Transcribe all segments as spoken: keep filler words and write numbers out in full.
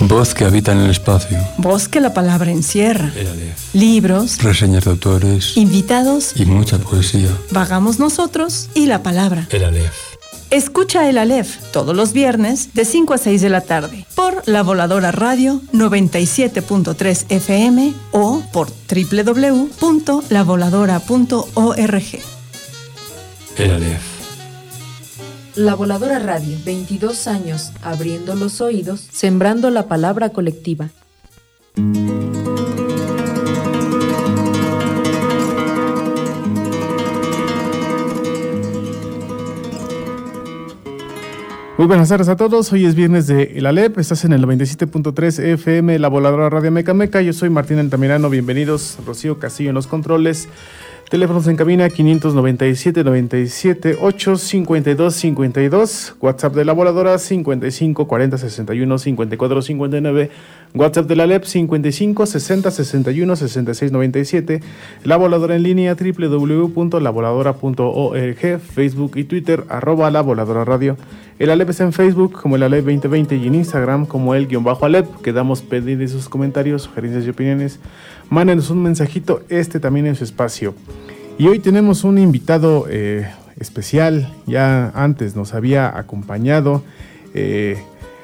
Voz que habita en el espacio. Voz que la palabra encierra. El Aleph. Libros. Reseñas de autores. Invitados. Y mucha poesía. Vagamos nosotros y la palabra. El Aleph. Escucha El Aleph todos los viernes de cinco a seis de la tarde por La Voladora Radio noventa y siete punto tres F M o por doble u doble u doble u punto la voladora punto org. El Aleph. La Voladora Radio, veintidós años abriendo los oídos, sembrando la palabra colectiva. Muy buenas tardes a todos, hoy es viernes de El Aleph, estás en el noventa y siete punto tres F M, La Voladora Radio Meca Meca, yo soy Martín Altamirano, bienvenidos, Rocío Castillo en los controles, teléfonos en cabina quinientos noventa y siete, noventa y siete, ocho, cincuenta y dos, cincuenta y dos, WhatsApp de La Voladora cincuenta y cinco, cuarenta, sesenta y uno, cincuenta y cuatro, cincuenta y nueve, WhatsApp de la Aleph cincuenta y cinco, sesenta, sesenta y uno, sesenta y seis, noventa y siete, La Voladora en línea doble u doble u doble u punto la voladora punto org, Facebook y Twitter, arroba La Voladora Radio. El Aleph está en Facebook como el Aleph veinte veinte y en Instagram como el guión bajo Aleph. Quedamos pedir sus comentarios, sugerencias y opiniones. Mándenos un mensajito, este también en su espacio. Y hoy tenemos un invitado eh, especial, ya antes nos había acompañado, eh,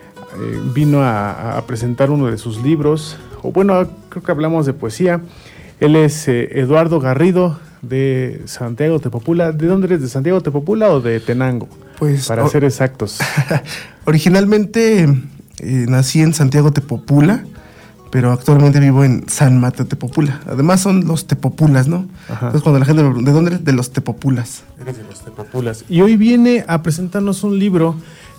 eh, vino a, a presentar uno de sus libros, o bueno, creo que hablamos de poesía. Él es eh, Eduardo Garrido de Santiago Tepopula. ¿De dónde eres? ¿De Santiago Tepopula o de Tenango? Pues, para o- ser exactos. Originalmente eh, nací en Santiago Tepopula, pero actualmente vivo en San Mateo Tepopula. Además son los Tepopulas, ¿no? Ajá. Entonces cuando la gente me pregunta, ¿de dónde eres? De los Tepopulas. Eres de los Tepopulas. Y hoy viene a presentarnos un libro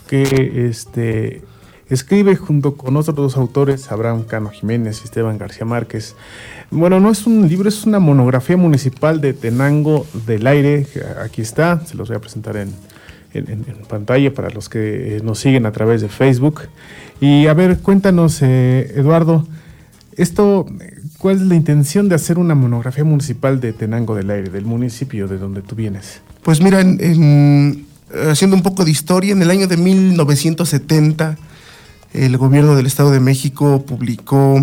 que este, escribe junto con otros dos autores, Abraham Cano Jiménez y Esteban García Márquez. Bueno, no es un libro, es una monografía municipal de Tenango del Aire. Aquí está, se los voy a presentar en, en, en pantalla para los que nos siguen a través de Facebook. Y a ver, cuéntanos, eh, Eduardo, esto, ¿cuál es la intención de hacer una monografía municipal de Tenango del Aire, del municipio de donde tú vienes? Pues mira, en, en, haciendo un poco de historia, en el año de mil novecientos setenta, el gobierno del Estado de México publicó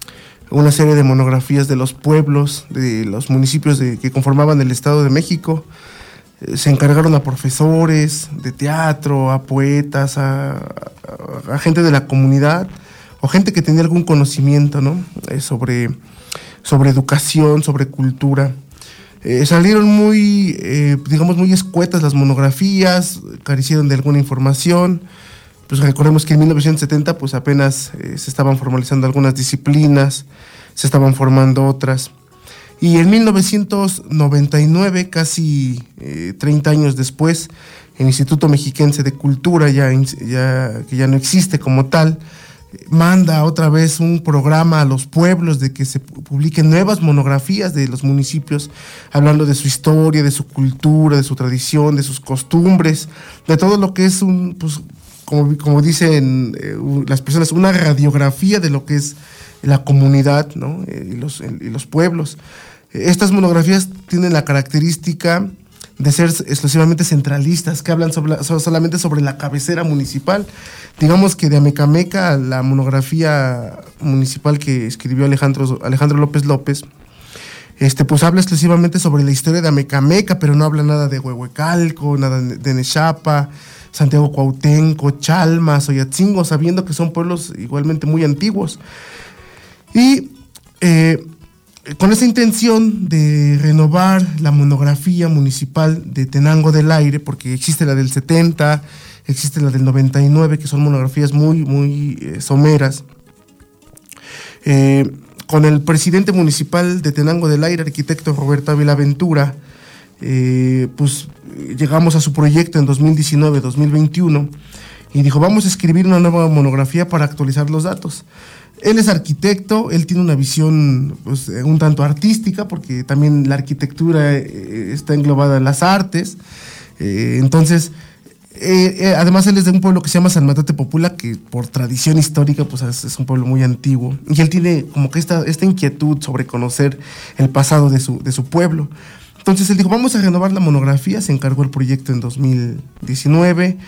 una serie de monografías de los pueblos, de los municipios de, que conformaban el Estado de México. Eh, se encargaron a profesores de teatro, a poetas, a, a, a gente de la comunidad o gente que tenía algún conocimiento, ¿no? Eh, sobre, sobre educación, sobre cultura. Eh, salieron muy, eh, digamos, muy escuetas las monografías, carecieron de alguna información. Pues recordemos que en mil novecientos setenta pues apenas eh, se estaban formalizando algunas disciplinas, se estaban formando otras. Y en mil novecientos noventa y nueve, casi eh, treinta años después, el Instituto Mexiquense de Cultura, ya, ya, que ya no existe como tal, manda otra vez un programa a los pueblos de que se publiquen nuevas monografías de los municipios, hablando de su historia, de su cultura, de su tradición, de sus costumbres, de todo lo que es un... Pues, Como, como dicen eh, las personas, una radiografía de lo que es la comunidad, ¿no? eh, y, los, eh, y los pueblos. Eh, estas monografías tienen la característica de ser exclusivamente centralistas, que hablan sobre, so, solamente sobre la cabecera municipal. Digamos que de Amecameca, la monografía municipal que escribió Alejandro, Alejandro López López, este, pues habla exclusivamente sobre la historia de Amecameca, pero no habla nada de Huehuecalco, nada de Nexapa, Santiago Cuauhtémoc, Chalmas, Oyatzingo, sabiendo que son pueblos igualmente muy antiguos. Y eh, con esa intención de renovar la monografía municipal de Tenango del Aire, porque existe la del setenta, existe la del noventa y nueve, que son monografías muy, muy eh, someras, eh, con el presidente municipal de Tenango del Aire, arquitecto Roberto Ávila Ventura, eh, pues llegamos a su proyecto en dos mil diecinueve, dos mil veintiuno y dijo, vamos a escribir una nueva monografía para actualizar los datos. Él es arquitecto, él tiene una visión pues, un tanto artística, porque también la arquitectura eh, está englobada en las artes, eh, entonces eh, eh, además él es de un pueblo que se llama San Mateo Tepopula, que por tradición histórica pues es, es un pueblo muy antiguo, y él tiene como que esta, esta inquietud sobre conocer el pasado de su, de su pueblo. Entonces él dijo, vamos a renovar la monografía, se encargó el proyecto en dos mil diecinueve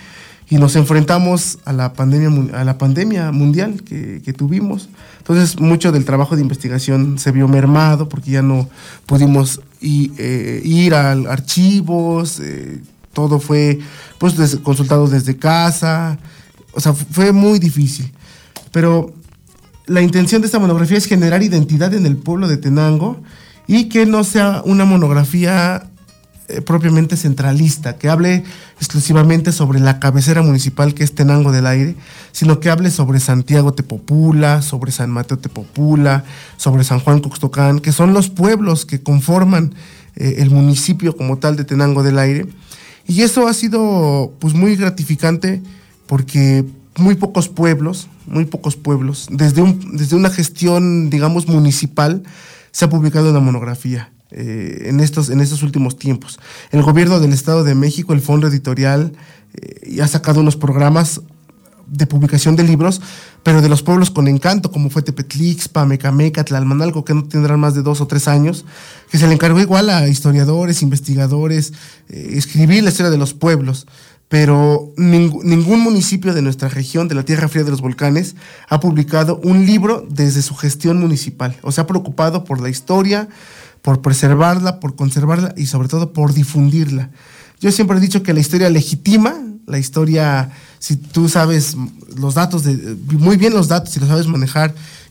y nos enfrentamos a la pandemia, a la pandemia mundial que, que tuvimos. Entonces, mucho del trabajo de investigación se vio mermado porque ya no pudimos ir, eh, ir a archivos, eh, todo fue pues des, consultado desde casa, o sea, fue muy difícil. Pero la intención de esta monografía es generar identidad en el pueblo de Tenango y que no sea una monografía eh, propiamente centralista, que hable exclusivamente sobre la cabecera municipal que es Tenango del Aire, sino que hable sobre Santiago Tepopula, sobre San Mateo Tepopula, sobre San Juan Coxtocán, que son los pueblos que conforman eh, el municipio como tal de Tenango del Aire. Y eso ha sido pues muy gratificante porque muy pocos pueblos, muy pocos pueblos, desde, un, desde una gestión, digamos, municipal, se ha publicado una monografía eh, en, estos, en estos últimos tiempos. El gobierno del Estado de México, el Fondo Editorial, eh, ha sacado unos programas de publicación de libros, pero de los pueblos con encanto, como fue Tepetlixpa, Mecameca, Tlalmanalco, que no tendrán más de dos o tres años, que se le encargó igual a historiadores, investigadores, eh, escribir la historia de los pueblos. Pero ning- ningún municipio de nuestra región, de la Tierra Fría de los Volcanes, ha publicado un libro desde su gestión municipal. O sea, ha preocupado por la historia, por preservarla, por conservarla y sobre todo por difundirla. Yo siempre he dicho que la historia legitima, la historia, si tú sabes los datos, de, muy bien los datos, si los sabes manejar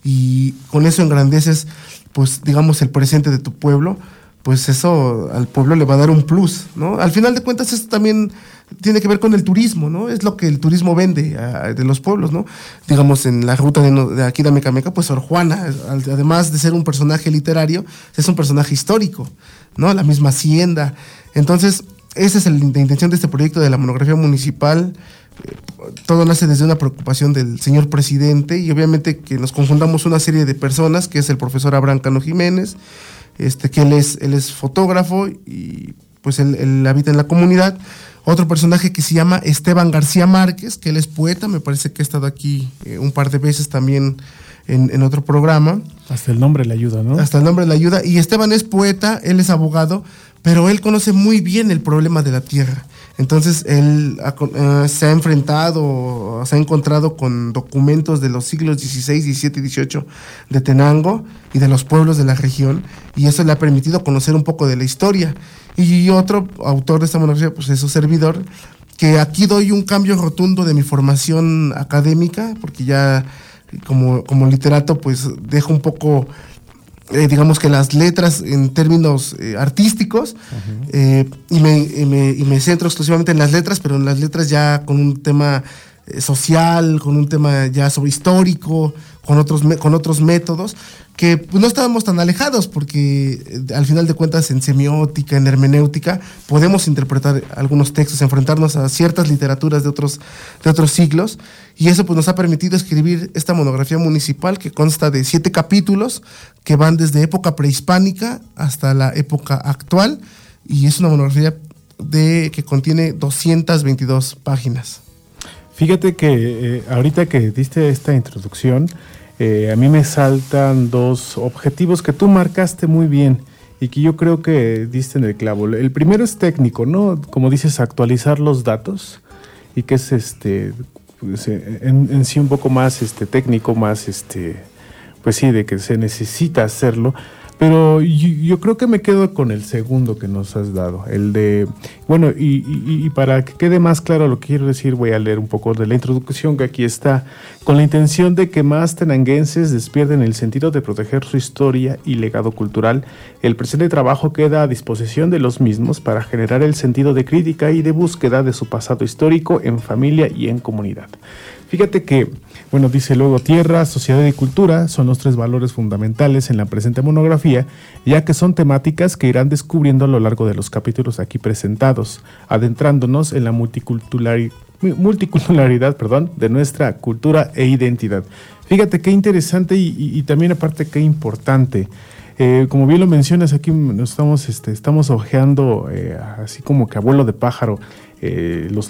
y con eso engrandeces, pues digamos, el presente de tu pueblo, pues eso al pueblo le va a dar un plus, ¿no? Al final de cuentas, esto también tiene que ver con el turismo, ¿no? Es lo que el turismo vende a, de los pueblos, ¿no? Digamos, en la ruta de, de aquí de Mecameca, pues Sor Juana, además de ser un personaje literario, es un personaje histórico, ¿no? La misma hacienda. Entonces, esa es el, la intención de este proyecto de la monografía municipal. Eh, todo nace desde una preocupación del señor presidente y obviamente que nos conjuntamos una serie de personas, que es el profesor Abraham Cano Jiménez, este, que él es, él es fotógrafo y pues él, él habita en la comunidad. Otro personaje que se llama Esteban García Márquez, que él es poeta, me parece que ha estado aquí eh, un par de veces también en, en otro programa. Hasta el nombre le ayuda, ¿no? Hasta el nombre le ayuda. Y Esteban es poeta, él es abogado, pero él conoce muy bien el problema de la tierra. Entonces él uh, se ha enfrentado, se ha encontrado con documentos de los siglos dieciséis, diecisiete y dieciocho de Tenango y de los pueblos de la región, y eso le ha permitido conocer un poco de la historia. Y otro autor de esta monografía, pues es su servidor, que aquí doy un cambio rotundo de mi formación académica, porque ya como, como literato pues dejo un poco... Eh, digamos que las letras en términos eh, artísticos, uh-huh. eh, y, me, y, me, y me centro exclusivamente en las letras, pero en las letras ya con un tema eh, social, con un tema ya sobre histórico, con otros, me, con otros métodos, que pues, no estábamos tan alejados, porque eh, al final de cuentas en semiótica, en hermenéutica, podemos interpretar algunos textos, enfrentarnos a ciertas literaturas de otros, de otros siglos, y eso pues, nos ha permitido escribir esta monografía municipal que consta de siete capítulos que van desde época prehispánica hasta la época actual, y es una monografía de, que contiene doscientas veintidós páginas. Fíjate que eh, ahorita que diste esta introducción, eh, a mí me saltan dos objetivos que tú marcaste muy bien y que yo creo que diste en el clavo. El primero es técnico, ¿no? Como dices, actualizar los datos, y que es este pues, en, en sí un poco más este técnico, más este pues sí, de que se necesita hacerlo. Pero yo, yo creo que me quedo con el segundo que nos has dado, el de, bueno, y, y, y para que quede más claro lo que quiero decir, voy a leer un poco de la introducción que aquí está, con la intención de que más tenanguenses despierten el sentido de proteger su historia y legado cultural. El presente trabajo queda a disposición de los mismos para generar el sentido de crítica y de búsqueda de su pasado histórico en familia y en comunidad. Fíjate que, bueno, dice luego, tierra, sociedad y cultura son los tres valores fundamentales en la presente monografía, ya que son temáticas que irán descubriendo a lo largo de los capítulos aquí presentados, adentrándonos en la multiculturalidad, multiculturalidad perdón, de nuestra cultura e identidad. Fíjate qué interesante y, y, y también aparte qué importante. Eh, como bien lo mencionas, aquí nos estamos, este, estamos hojeando eh, así como que abuelo de pájaro eh, los,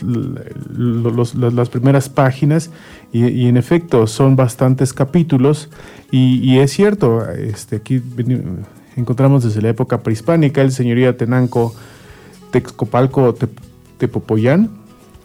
los, los, las primeras páginas y, y en efecto son bastantes capítulos y, y es cierto, este, aquí encontramos desde la época prehispánica el señorío Tenango, Texcopalco, Tep, Tepopoyán,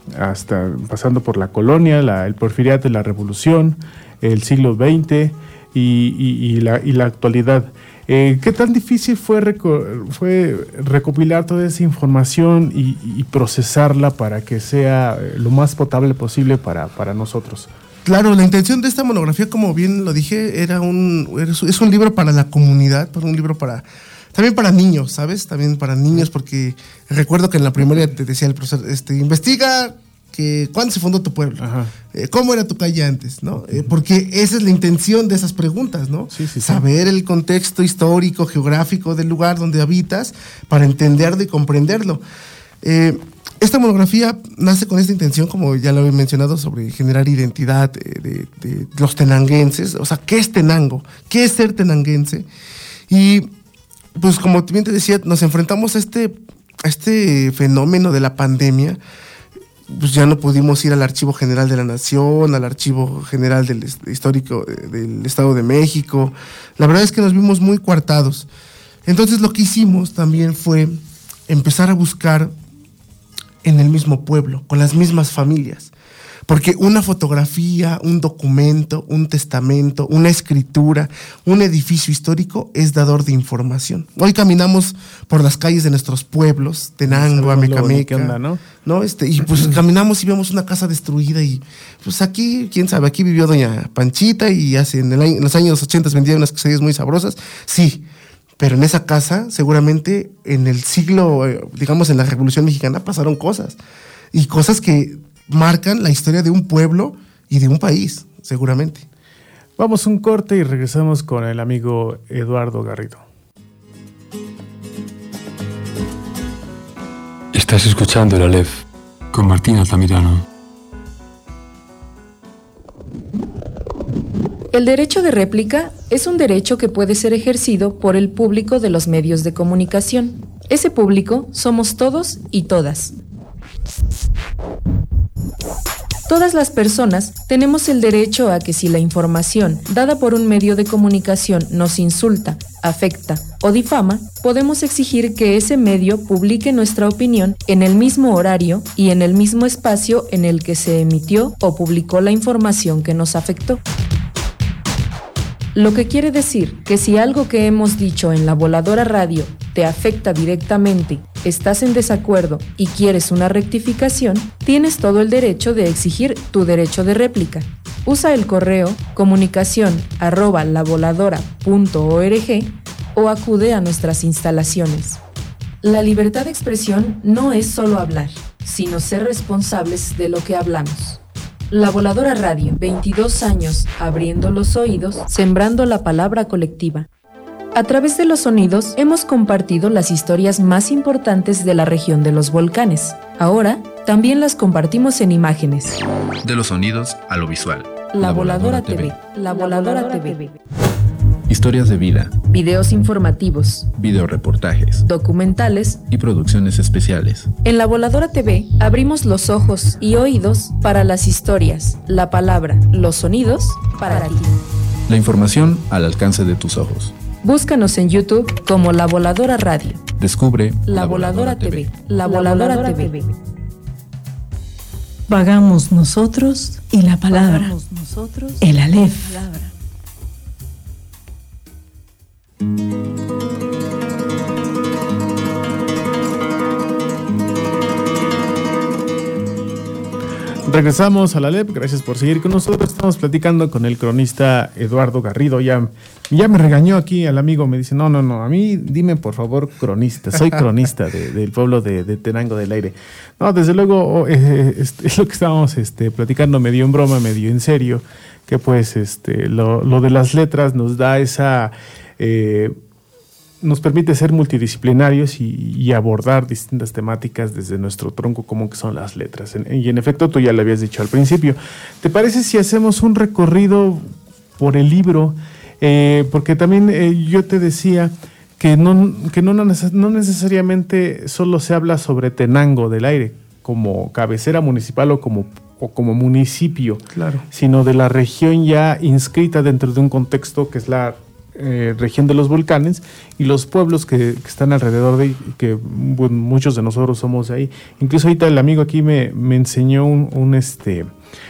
hasta pasando por la colonia, la, el porfiriato, la revolución, el siglo veinte y, y, y, la, y la actualidad. Eh, ¿Qué tan difícil fue, reco- fue recopilar toda esa información y, y procesarla para que sea lo más potable posible para, para nosotros? Claro, la intención de esta monografía, como bien lo dije, era un es un libro para la comunidad, un libro para también para niños, ¿sabes? También para niños, porque recuerdo que en la primaria te decía el profesor, este, investiga que cuándo se fundó tu pueblo, eh, cómo era tu calle antes, ¿no? Eh, porque esa es la intención de esas preguntas, ¿no? Sí, sí, sí. Saber el contexto histórico, geográfico del lugar donde habitas para entenderlo y comprenderlo. Eh, Esta monografía nace con esta intención, como ya lo he mencionado, sobre generar identidad de, de, de los tenanguenses. O sea, ¿qué es Tenango? ¿Qué es ser tenanguense? Y pues como bien te decía, nos enfrentamos a este, a este fenómeno de la pandemia. Pues ya no pudimos ir al Archivo General de la Nación, al Archivo General del Histórico del Estado de México. La verdad es que nos vimos muy coartados. Entonces lo que hicimos también fue empezar a buscar en el mismo pueblo, con las mismas familias. Porque una fotografía, un documento, un testamento, una escritura, un edificio histórico es dador de información. Hoy caminamos por las calles de nuestros pueblos, Tenango, Amecameca, onda, ¿no? ¿no? Este, y pues caminamos y vemos una casa destruida y pues aquí, quién sabe, aquí vivió doña Panchita y hace en, el año, en los años ochenta vendía unas quesadillas muy sabrosas, sí. Pero en esa casa, seguramente en el siglo, digamos en la Revolución Mexicana, pasaron cosas. Y cosas que marcan la historia de un pueblo y de un país, seguramente. Vamos a un corte y regresamos con el amigo Eduardo Garrido. Estás escuchando el Aleph con Martín Altamirano. El derecho de réplica es un derecho que puede ser ejercido por el público de los medios de comunicación. Ese público somos todos y todas. Todas las personas tenemos el derecho a que si la información dada por un medio de comunicación nos insulta, afecta o difama, podemos exigir que ese medio publique nuestra opinión en el mismo horario y en el mismo espacio en el que se emitió o publicó la información que nos afectó. Lo que quiere decir que si algo que hemos dicho en La Voladora Radio te afecta directamente, estás en desacuerdo y quieres una rectificación, tienes todo el derecho de exigir tu derecho de réplica. Usa el correo comunicación arroba lavoladora punto org o acude a nuestras instalaciones. La libertad de expresión no es solo hablar, sino ser responsables de lo que hablamos. La Voladora Radio, veintidós años abriendo los oídos, sembrando la palabra colectiva. A través de los sonidos hemos compartido las historias más importantes de la región de los volcanes. Ahora también las compartimos en imágenes. De los sonidos a lo visual. La, la Voladora, Voladora T V. La Voladora, Voladora T V. Historias de vida. Videos informativos. Videoreportajes. Documentales. Y producciones especiales. En La Voladora T V abrimos los ojos y oídos para las historias, la palabra, los sonidos para ti. La información al alcance de tus ojos. Búscanos en YouTube como La Voladora Radio. Descubre La, la Voladora, Voladora T V. La Voladora, la Voladora T V. Vagamos nosotros y la palabra. Nosotros, el Aleph. Regresamos a la Aleph, gracias por seguir con nosotros. Estamos platicando con el cronista Eduardo Garrido. Ya, ya me regañó aquí el amigo, me dice, no, no, no, a mí dime por favor cronista, soy cronista de, del pueblo de, de Tenango del Aire. No, desde luego eh, es, es lo que estábamos este, platicando medio en broma, medio en serio, que pues este, lo, lo de las letras nos da esa... Eh, nos permite ser multidisciplinarios y, y abordar distintas temáticas desde nuestro tronco común que son las letras. En, y en efecto, tú ya lo habías dicho al principio. ¿Te parece si hacemos un recorrido por el libro? Eh, porque también eh, yo te decía que, no, que no, no necesariamente solo se habla sobre Tenango del Aire como cabecera municipal o como, o como municipio, claro, sino de la región ya inscrita dentro de un contexto que es la eh, región de los volcanes y los pueblos que, que están alrededor de, que bueno, muchos de nosotros somos de ahí. Incluso ahorita el amigo aquí me, me enseñó un, un, este,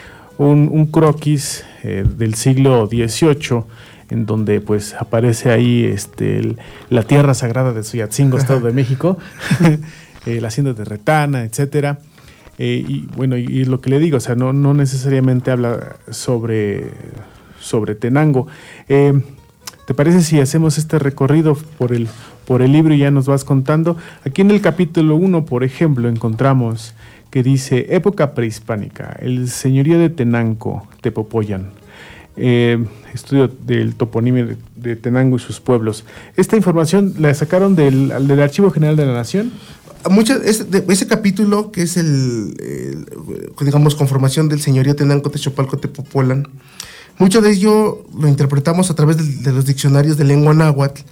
un, un croquis eh, del siglo dieciocho, en donde pues aparece ahí este, el, la tierra sagrada de Soyatzingo, Estado de México, eh, la hacienda de Retana, etcétera. Eh, y bueno, y, y lo que le digo, o sea, no, no necesariamente habla sobre, sobre Tenango. Eh, ¿Te parece si hacemos este recorrido por el, por el libro y ya nos vas contando? Aquí en el capítulo uno, por ejemplo, encontramos que dice época prehispánica, el señorío de Tenango, Tepopoyan. Eh, estudio del toponimio de, de Tenango y sus pueblos. Esta información la sacaron del, del Archivo General de la Nación. Muchas, ese, ese capítulo, que es el, el, digamos, conformación del señorío Tenango, Texcopalco, Tepopolan, mucho de ello lo interpretamos a través de, de los diccionarios de lengua náhuatl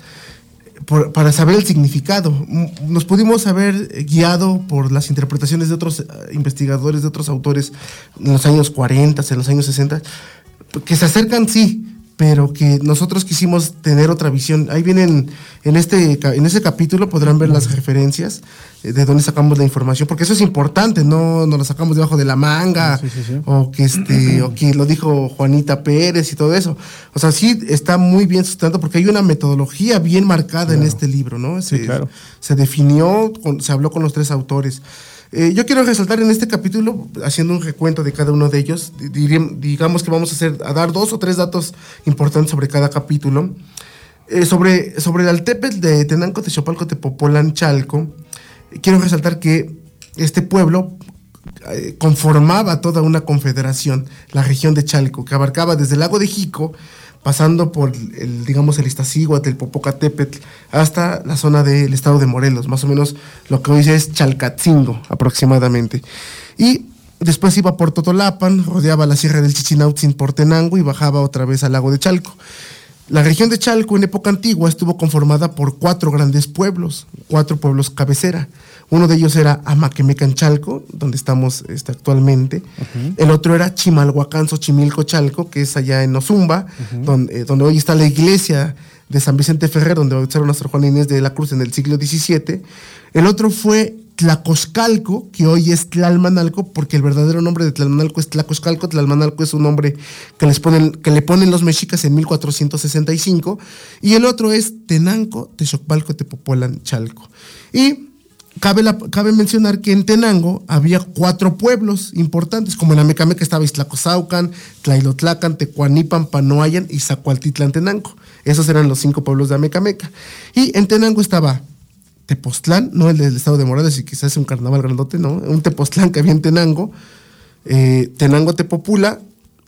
por, para saber el significado. Nos pudimos haber guiado por las interpretaciones de otros investigadores, de otros autores en los años cuarenta, en los años sesenta, que se acercan, sí, pero que nosotros quisimos tener otra visión. Ahí vienen, en este en ese capítulo podrán ver las referencias de dónde sacamos la información, porque eso es importante, no nos lo sacamos debajo de la manga, sí, sí, sí. o que este o que lo dijo Juanita Pérez y todo eso. O sea, sí está muy bien sustentado porque hay una metodología bien marcada, claro, en este libro, ¿no? Se, sí, claro. se definió, con, se habló con los tres autores. Eh, yo quiero resaltar en este capítulo, haciendo un recuento de cada uno de ellos, diríamos, digamos que vamos a, hacer, a dar dos o tres datos importantes sobre cada capítulo. Eh, sobre, sobre el Altepetl de Tenango, Texcopalco, Tepopolan, Chalco, quiero resaltar que este pueblo eh, conformaba toda una confederación, la región de Chalco, que abarcaba desde el lago de Jico, pasando por el, digamos, el Iztaccíhuatl, el Popocatépetl, hasta la zona del estado de Morelos, más o menos lo que hoy es Chalcatzingo aproximadamente. Y después iba por Totolapan, rodeaba la sierra del Chichinautzin por Tenango y bajaba otra vez al lago de Chalco. La región de Chalco en época antigua estuvo conformada por cuatro grandes pueblos, cuatro pueblos cabecera. Uno de ellos era Amaquemecan Chalco, donde estamos este, actualmente. Uh-huh. El otro era Chimalhuacán, Xochimilco, Chalco, que es allá en Ozumba, uh-huh. donde, donde hoy está la iglesia de San Vicente Ferrer, donde bautizaron a Nuestra Juana Inés de la Cruz en el siglo diecisiete. El otro fue Tlacoxcalco, que hoy es Tlalmanalco, porque el verdadero nombre de Tlalmanalco es Tlacoxcalco. Tlalmanalco es un nombre que, les ponen, que le ponen los mexicas en mil cuatrocientos sesenta y cinco. Y el otro es Tenango, Texcopalco, Tepopolan, Chalco. Y Cabe, la, cabe mencionar que en Tenango había cuatro pueblos importantes, como en Amecameca estaba Iztlacozaucan, Tlailotlacan, Tecuanipan, Panoayan y Zacualtitlán Tenango. Esos eran los cinco pueblos de Amecameca. Y en Tenango estaba Tepoztlán, no el del estado de Morelos, y quizás un carnaval grandote, no, un Tepoztlán que había en Tenango, eh, Tenango Tepopula,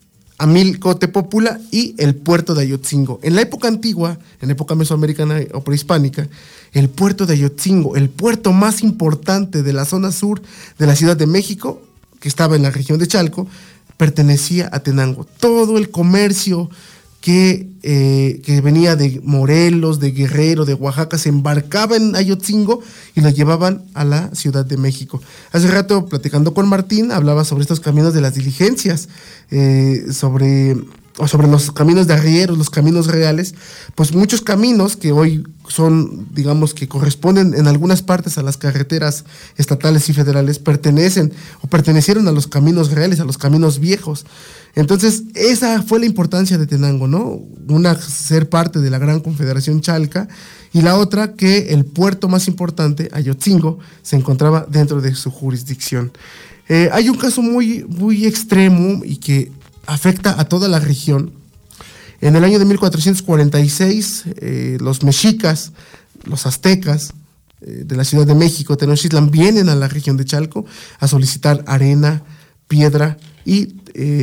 Amilco Tepopula y el puerto de Ayotzingo. En la época antigua, en la época mesoamericana o prehispánica, el puerto de Ayotzingo, el puerto más importante de la zona sur de la Ciudad de México, que estaba en la región de Chalco, pertenecía a Tenango. Todo el comercio que, eh, que venía de Morelos, de Guerrero, de Oaxaca, se embarcaba en Ayotzingo y lo llevaban a la Ciudad de México. Hace rato, platicando con Martín, hablaba sobre estos caminos de las diligencias, eh, sobre, o sobre los caminos de arrieros, los caminos reales, pues muchos caminos que hoy son, digamos, que corresponden en algunas partes a las carreteras estatales y federales, pertenecen o pertenecieron a los caminos reales, a los caminos viejos. Entonces, esa fue la importancia de Tenango, ¿no? Una, ser parte de la gran confederación chalca, y la otra, que el puerto más importante, Ayotzingo, se encontraba dentro de su jurisdicción. Eh, hay un caso muy, muy extremo y que afecta a toda la región. En el año de mil cuatrocientos cuarenta y seis, eh, los mexicas, los aztecas eh, de la Ciudad de México, Tenochtitlan, vienen a la región de Chalco a solicitar arena, piedra y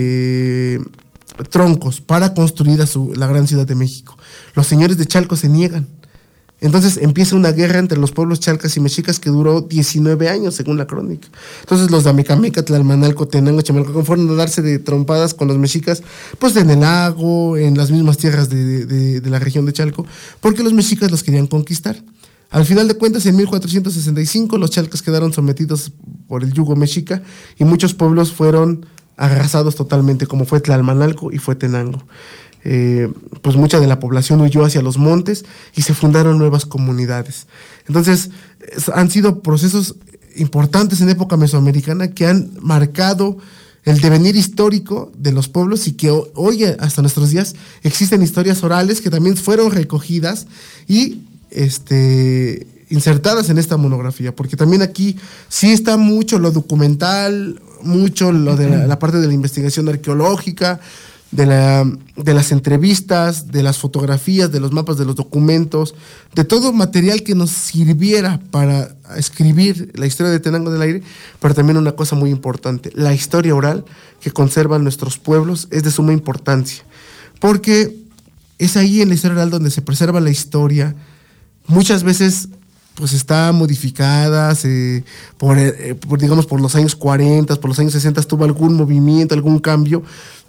eh, troncos para construir a su, la gran Ciudad de México. Los señores de Chalco se niegan. Entonces empieza una guerra entre los pueblos chalcas y mexicas que duró diecinueve años, según la crónica. Entonces los de Amecameca, Tlalmanalco, Tenango, Chimalhuacán fueron a darse de trompadas con los mexicas, pues en el lago, en las mismas tierras de, de, de la región de Chalco, porque los mexicas los querían conquistar. Al final de cuentas, en mil cuatrocientos sesenta y cinco, los chalcas quedaron sometidos por el yugo mexica y muchos pueblos fueron arrasados totalmente, como fue Tlalmanalco y fue Tenango. eh, pues mucha de la población huyó hacia los montes y se fundaron nuevas comunidades. Entonces, es, han sido procesos importantes en época mesoamericana que han marcado el devenir histórico de los pueblos y que hoy hasta nuestros días existen historias orales que también fueron recogidas y este, insertadas en esta monografía, porque también aquí sí está mucho lo documental, mucho lo de la, la parte de la investigación arqueológica, de, la, de las entrevistas, de las fotografías, de los mapas, de los documentos, de todo material que nos sirviera para escribir la historia de Tenango del Aire, pero también una cosa muy importante, la historia oral que conservan nuestros pueblos es de suma importancia, porque es ahí en la historia oral donde se preserva la historia, muchas veces pues está modificada, se, por, eh, por, digamos por los años cuarenta, por los años sesenta tuvo algún movimiento, algún cambio,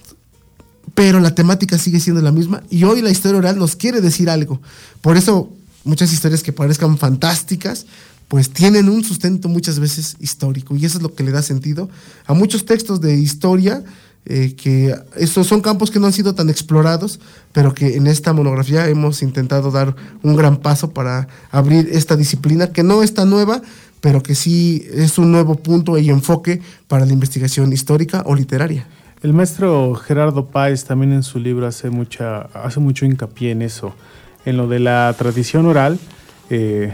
pero la temática sigue siendo la misma y hoy la historia oral nos quiere decir algo. Por eso muchas historias que parezcan fantásticas, pues tienen un sustento muchas veces histórico y eso es lo que le da sentido a muchos textos de historia, eh, que estos son campos que no han sido tan explorados, pero que en esta monografía hemos intentado dar un gran paso para abrir esta disciplina que no es tan nueva, pero que sí es un nuevo punto y enfoque para la investigación histórica o literaria. El maestro Gerardo Páez también en su libro hace, mucha, hace mucho hincapié en eso, en lo de la tradición oral, eh,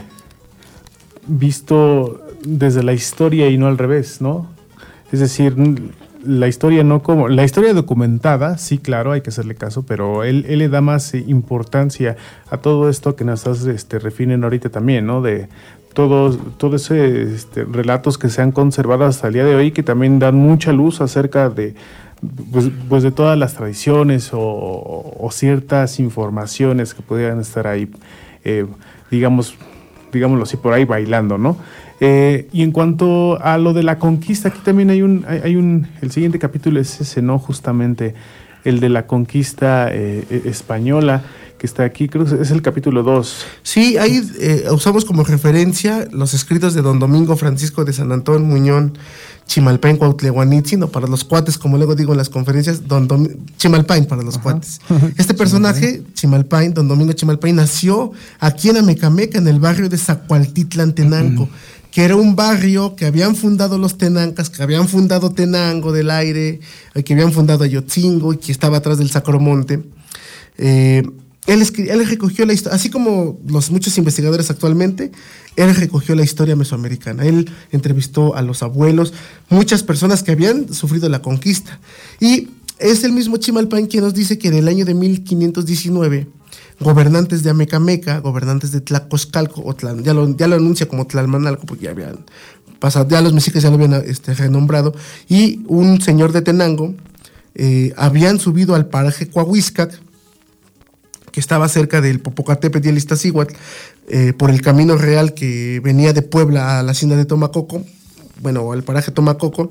visto desde la historia y no al revés, ¿no? Es decir, la historia no como... La historia documentada, sí, claro, hay que hacerle caso, pero él, él le da más importancia a todo esto que nos estás este, refiriendo ahorita también, ¿no? De todos todo ese este, relatos que se han conservado hasta el día de hoy, que también dan mucha luz acerca de... Pues, pues de todas las tradiciones o, o ciertas informaciones que pudieran estar ahí, eh, digamos, digámoslo así, por ahí bailando, ¿no? Eh, y en cuanto a lo de la conquista, aquí también hay un, hay, hay un, el siguiente capítulo es ese, ¿no? Justamente el de la conquista eh, española, que está aquí, creo que es el capítulo dos. Sí, ahí eh, usamos como referencia los escritos de don Domingo Francisco de San Antón Muñón Chimalpain Cuautlehuanitzin, o para los cuates, como luego digo en las conferencias, don Dom- Chimalpain para los Ajá. cuates. Este personaje, Chimalpain, don Domingo Chimalpain, nació aquí en Amecameca, en el barrio de Zacualtitlan, Tenango, uh-huh. que era un barrio que habían fundado los tenancas, que habían fundado Tenango del Aire, que habían fundado Ayotzingo y que estaba atrás del Sacromonte. Eh, Él, escri- él recogió la historia, así como los muchos investigadores actualmente, él recogió la historia mesoamericana. Él entrevistó a los abuelos, muchas personas que habían sufrido la conquista. Y es el mismo Chimalpain quien nos dice que en el año de mil quinientos diecinueve, gobernantes de Amecameca, gobernantes de Tlacoxcalco, o Tlan, ya, lo, ya lo anuncia como Tlalmanalco, porque ya habían pasado, ya los mexicas ya lo habían este, renombrado, y un señor de Tenango eh, habían subido al paraje Coahuiscac, que estaba cerca del Popocatépetl y el Iztaccíhuatl, eh, por el camino real que venía de Puebla a la hacienda de Tomacoco, bueno, al paraje Tomacoco,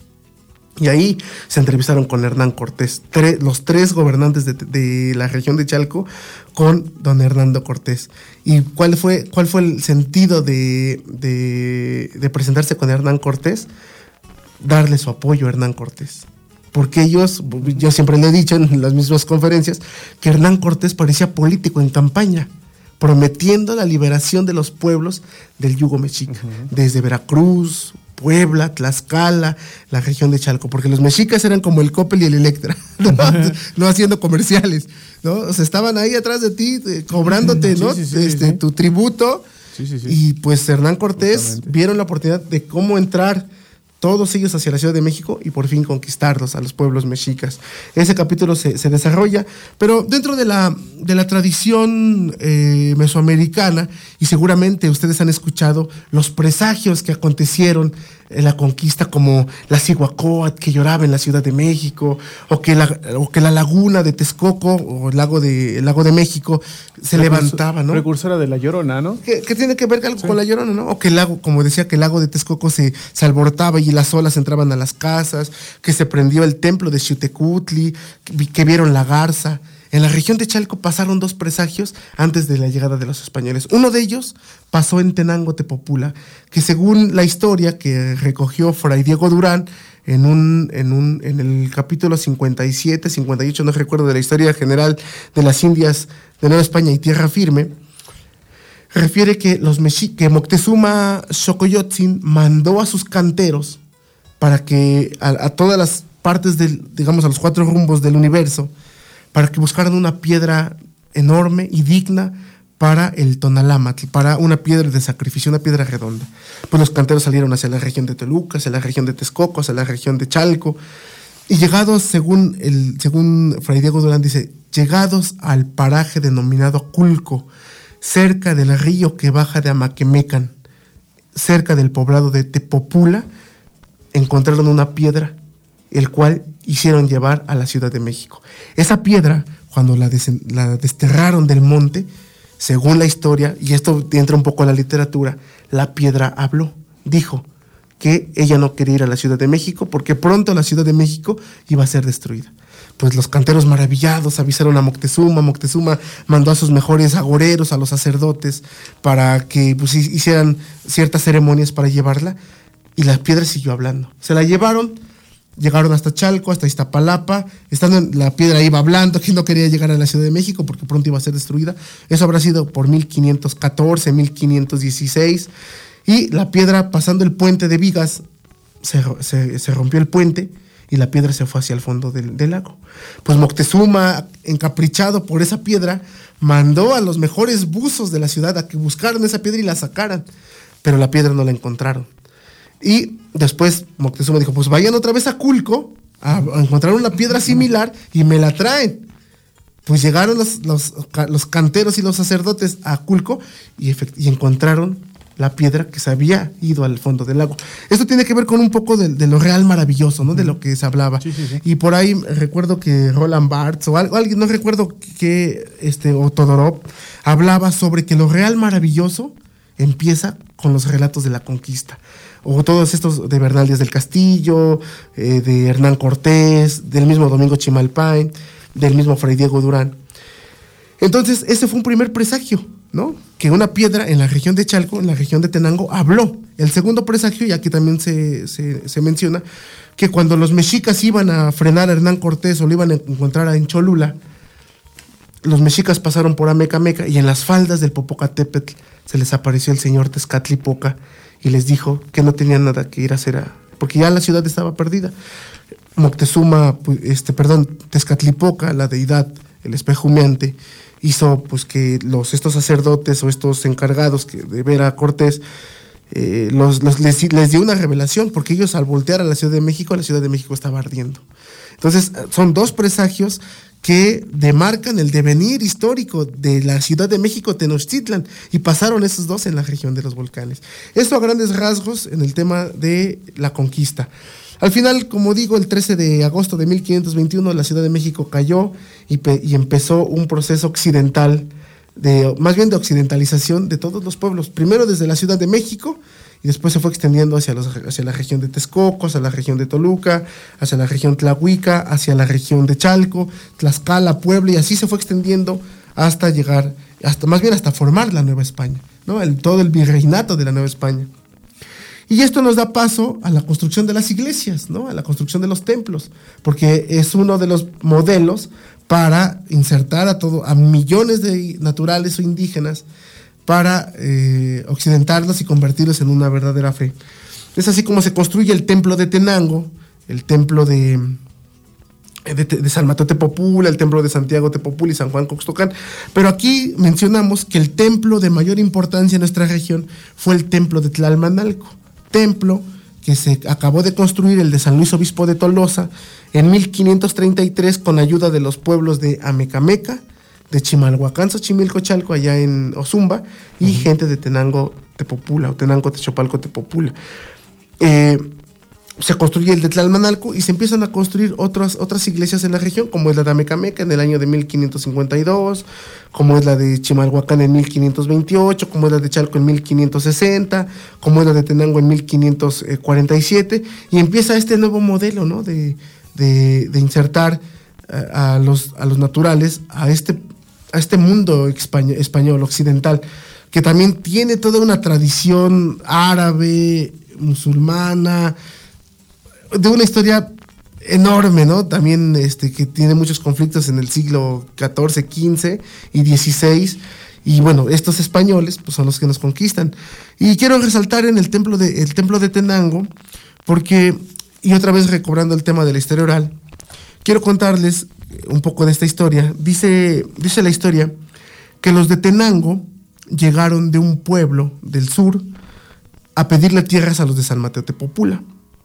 y ahí se entrevistaron con Hernán Cortés, tre- los tres gobernantes de, de la región de Chalco, con don Hernando Cortés. ¿Y cuál fue, cuál fue el sentido de, de, de presentarse con Hernán Cortés? Darle su apoyo a Hernán Cortés. Porque ellos, yo siempre le he dicho en las mismas conferencias, que Hernán Cortés parecía político en campaña, prometiendo la liberación de los pueblos del yugo mexica, uh-huh. desde Veracruz, Puebla, Tlaxcala, la región de Chalco, porque los mexicas eran como el Coppel y el Electra, ¿no? Uh-huh. no haciendo comerciales, ¿no? O sea, estaban ahí atrás de ti, eh, cobrándote, ¿no? Sí, sí, sí, este, sí. tu tributo, sí, sí, sí. Y pues Hernán Cortés Justamente. vieron la oportunidad de cómo entrar todos ellos hacia la Ciudad de México y por fin conquistarlos a los pueblos mexicas. Ese capítulo se, se desarrolla, pero dentro de la, de la tradición eh, mesoamericana, y seguramente ustedes han escuchado los presagios que acontecieron en la conquista, como la Cihuacóatl que lloraba en la Ciudad de México, o que la, o que la laguna de Texcoco, o el lago de, el lago de México, se Precursor, levantaba, ¿no? Precursora de la Llorona, ¿no? ¿Qué, qué tiene que ver algo sí. con la Llorona, no? O que el lago, como decía, que el lago de Texcoco se, se alborotaba y las olas entraban a las casas, que se prendió el templo de Xiutecutli, que, que vieron la garza. En la región de Chalco pasaron dos presagios antes de la llegada de los españoles. Uno de ellos pasó en Tenango, Tepopula, que según la historia que recogió Fray Diego Durán en un, en un, en el capítulo cincuenta y siete, cincuenta y ocho, no recuerdo, de la historia general de las Indias de Nueva España y Tierra Firme, refiere que los mexic- que Moctezuma Xocoyotzin mandó a sus canteros para que a, a todas las partes del, digamos, a los cuatro rumbos del universo, para que buscaran una piedra enorme y digna para el Tonalámatl, para una piedra de sacrificio, una piedra redonda. Pues los canteros salieron hacia la región de Toluca, hacia la región de Texcoco, hacia la región de Chalco, y llegados, según, el, según Fray Diego Durán dice, llegados al paraje denominado Culco, cerca del río que baja de Amaquemecan, cerca del poblado de Tepopula, encontraron una piedra, el cual hicieron llevar a la Ciudad de México. Esa piedra, cuando la, des- la desterraron del monte, según la historia, y esto entra un poco a la literatura, la piedra habló, dijo que ella no quería ir a la Ciudad de México porque pronto la Ciudad de México iba a ser destruida. Pues los canteros maravillados avisaron a Moctezuma, Moctezuma mandó a sus mejores agoreros, a los sacerdotes, para que pues, hicieran ciertas ceremonias para llevarla, y la piedra siguió hablando. Se la llevaron, llegaron hasta Chalco, hasta Iztapalapa, estando en, la piedra iba hablando que no quería llegar a la Ciudad de México porque pronto iba a ser destruida. Eso habrá sido por mil quinientos catorce, mil quinientos dieciséis, y la piedra, pasando el puente de Vigas, se, se, se rompió el puente y la piedra se fue hacia el fondo del, del lago. Pues Moctezuma, encaprichado por esa piedra, mandó a los mejores buzos de la ciudad a que buscaran esa piedra y la sacaran, pero la piedra no la encontraron. Y después Moctezuma dijo, pues vayan otra vez a Culco a, a encontrar una piedra similar y me la traen. Pues llegaron los, los, los canteros y los sacerdotes a Culco y, efect- y encontraron la piedra que se había ido al fondo del lago. Esto tiene que ver con un poco de, de lo real maravilloso, ¿no? De lo que se hablaba. Sí, sí, sí. Y por ahí recuerdo que Roland Barthes o algo, alguien, no recuerdo que, este, o Todorov, hablaba sobre que lo real maravilloso empieza con los relatos de la conquista. O todos estos de Bernal Díaz del Castillo, eh, de Hernán Cortés, del mismo Domingo Chimalpain, del mismo Fray Diego Durán. Entonces, ese fue un primer presagio, ¿no? Que una piedra en la región de Chalco, en la región de Tenango, habló. El segundo presagio, y aquí también se, se, se menciona, que cuando los mexicas iban a frenar a Hernán Cortés o lo iban a encontrar en Cholula, los mexicas pasaron por Amecameca y en las faldas del Popocatépetl se les apareció el señor Tezcatlipoca y les dijo que no tenían nada que ir a hacer, a, porque ya la ciudad estaba perdida. Moctezuma, pues, este, perdón, Tezcatlipoca, la deidad, el espejo humeante, hizo pues que los, estos sacerdotes o estos encargados que, de ver a Cortés, eh, los, los, les, les dio una revelación, porque ellos al voltear a la Ciudad de México, la Ciudad de México estaba ardiendo. Entonces, son dos presagios que demarcan el devenir histórico de la Ciudad de México, Tenochtitlan, y pasaron esos dos en la región de los volcanes. Esto a grandes rasgos en el tema de la conquista. Al final, como digo, el trece de agosto de mil quinientos veintiuno la Ciudad de México cayó y, pe- y empezó un proceso occidental, de, más bien de occidentalización de todos los pueblos. Primero desde la Ciudad de México y después se fue extendiendo hacia, los, hacia la región de Texcoco, hacia la región de Toluca, hacia la región Tlahuica, hacia la región de Chalco, Tlaxcala, Puebla, y así se fue extendiendo hasta llegar, hasta más bien hasta formar la Nueva España, ¿no? El, todo el virreinato de la Nueva España. Y esto nos da paso a la construcción de las iglesias, ¿no? A la construcción de los templos, porque es uno de los modelos para insertar a todo, a millones de naturales o indígenas, para eh, occidentarlos y convertirlos en una verdadera fe. Es así como se construye el templo de Tenango, el templo de, de, de San Mateo Tepopula, el templo de Santiago Tepopula y San Juan Coxtocán. Pero aquí mencionamos que el templo de mayor importancia en nuestra región fue el templo de Tlalmanalco, templo que se acabó de construir, el de San Luis Obispo de Tolosa, en mil quinientos treinta y tres con ayuda de los pueblos de Amecameca, de Chimalhuacán, Xochimilco, Chalco, allá en Ozumba, y uh-huh. gente de Tenango Tepopula, o Tenango Techopalco Tepopula. Eh, se construye el de Tlalmanalco y se empiezan a construir otras, otras iglesias en la región, como es la de Amecameca en el año de mil quinientos cincuenta y dos, como es la de Chimalhuacán en mil quinientos veintiocho, como es la de Chalco en mil quinientos sesenta, como es la de Tenango en mil quinientos cuarenta y siete, y empieza este nuevo modelo, ¿no? de, de, de insertar a, a, los, a los naturales, a este, a este mundo español, español, occidental, que también tiene toda una tradición árabe, musulmana, de una historia enorme, ¿no? También este, que tiene muchos conflictos en el siglo catorce, quince y dieciséis. Y bueno, estos españoles pues, son los que nos conquistan. Y quiero resaltar en el templo de, el templo de Tenango, porque, y otra vez recobrando el tema de la historia oral, quiero contarles un poco de esta historia. Dice, dice la historia que los de Tenango llegaron de un pueblo del sur a pedirle tierras a los de San Mateo Tepopula.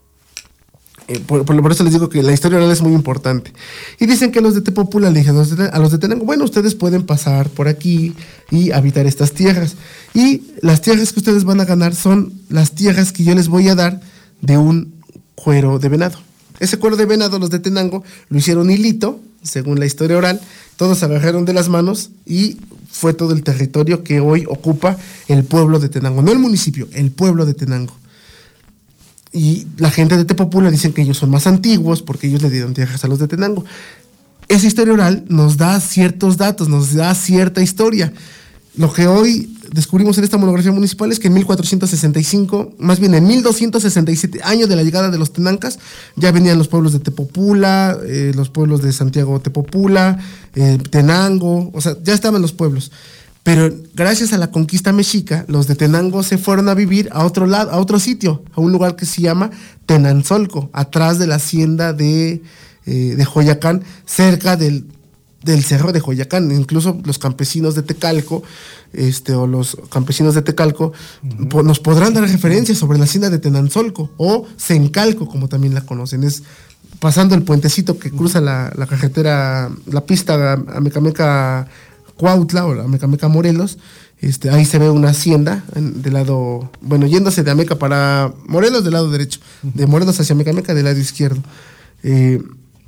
Eh, por, por, por eso les digo que la historia oral es muy importante. Y dicen que los de Tepopula le dijeron a los de Tenango, bueno, ustedes pueden pasar por aquí y habitar estas tierras. Y las tierras que ustedes van a ganar son las tierras que yo les voy a dar de un cuero de venado. Ese cuero de venado los de Tenango lo hicieron hilito, según la historia oral, todos se agarraron de las manos y fue todo el territorio que hoy ocupa el pueblo de Tenango. No el municipio, el pueblo de Tenango. Y la gente de Tepopula dicen que ellos son más antiguos porque ellos le dieron tierras a los de Tenango. Esa historia oral nos da ciertos datos, nos da cierta historia. Lo que hoy descubrimos en esta monografía municipal es que en mil cuatrocientos sesenta y cinco, más bien en mil doscientos sesenta y siete, años de la llegada de los tenancas, ya venían los pueblos de Tepopula, eh, los pueblos de Santiago Tepopula, eh, Tenango, o sea, ya estaban los pueblos. Pero gracias a la conquista mexica, los de Tenango se fueron a vivir a otro lado, a otro sitio, a un lugar que se llama Tenanzolco, atrás de la hacienda de, eh, de Joyacán, cerca del, del cerro de Joyacán. Incluso los campesinos de Tecalco, este, o los campesinos de Tecalco, uh-huh. po- nos podrán dar referencias sobre la hacienda de Tenanzolco, o Sencalco, como también la conocen. Es pasando el puentecito que cruza la, la carretera, la pista a Mecameca Cuautla o la Mecameca Morelos, este, ahí se ve una hacienda en, del lado, bueno, yéndose de Ameca para Morelos del lado derecho, de Morelos hacia Mecameca del lado izquierdo. Eh,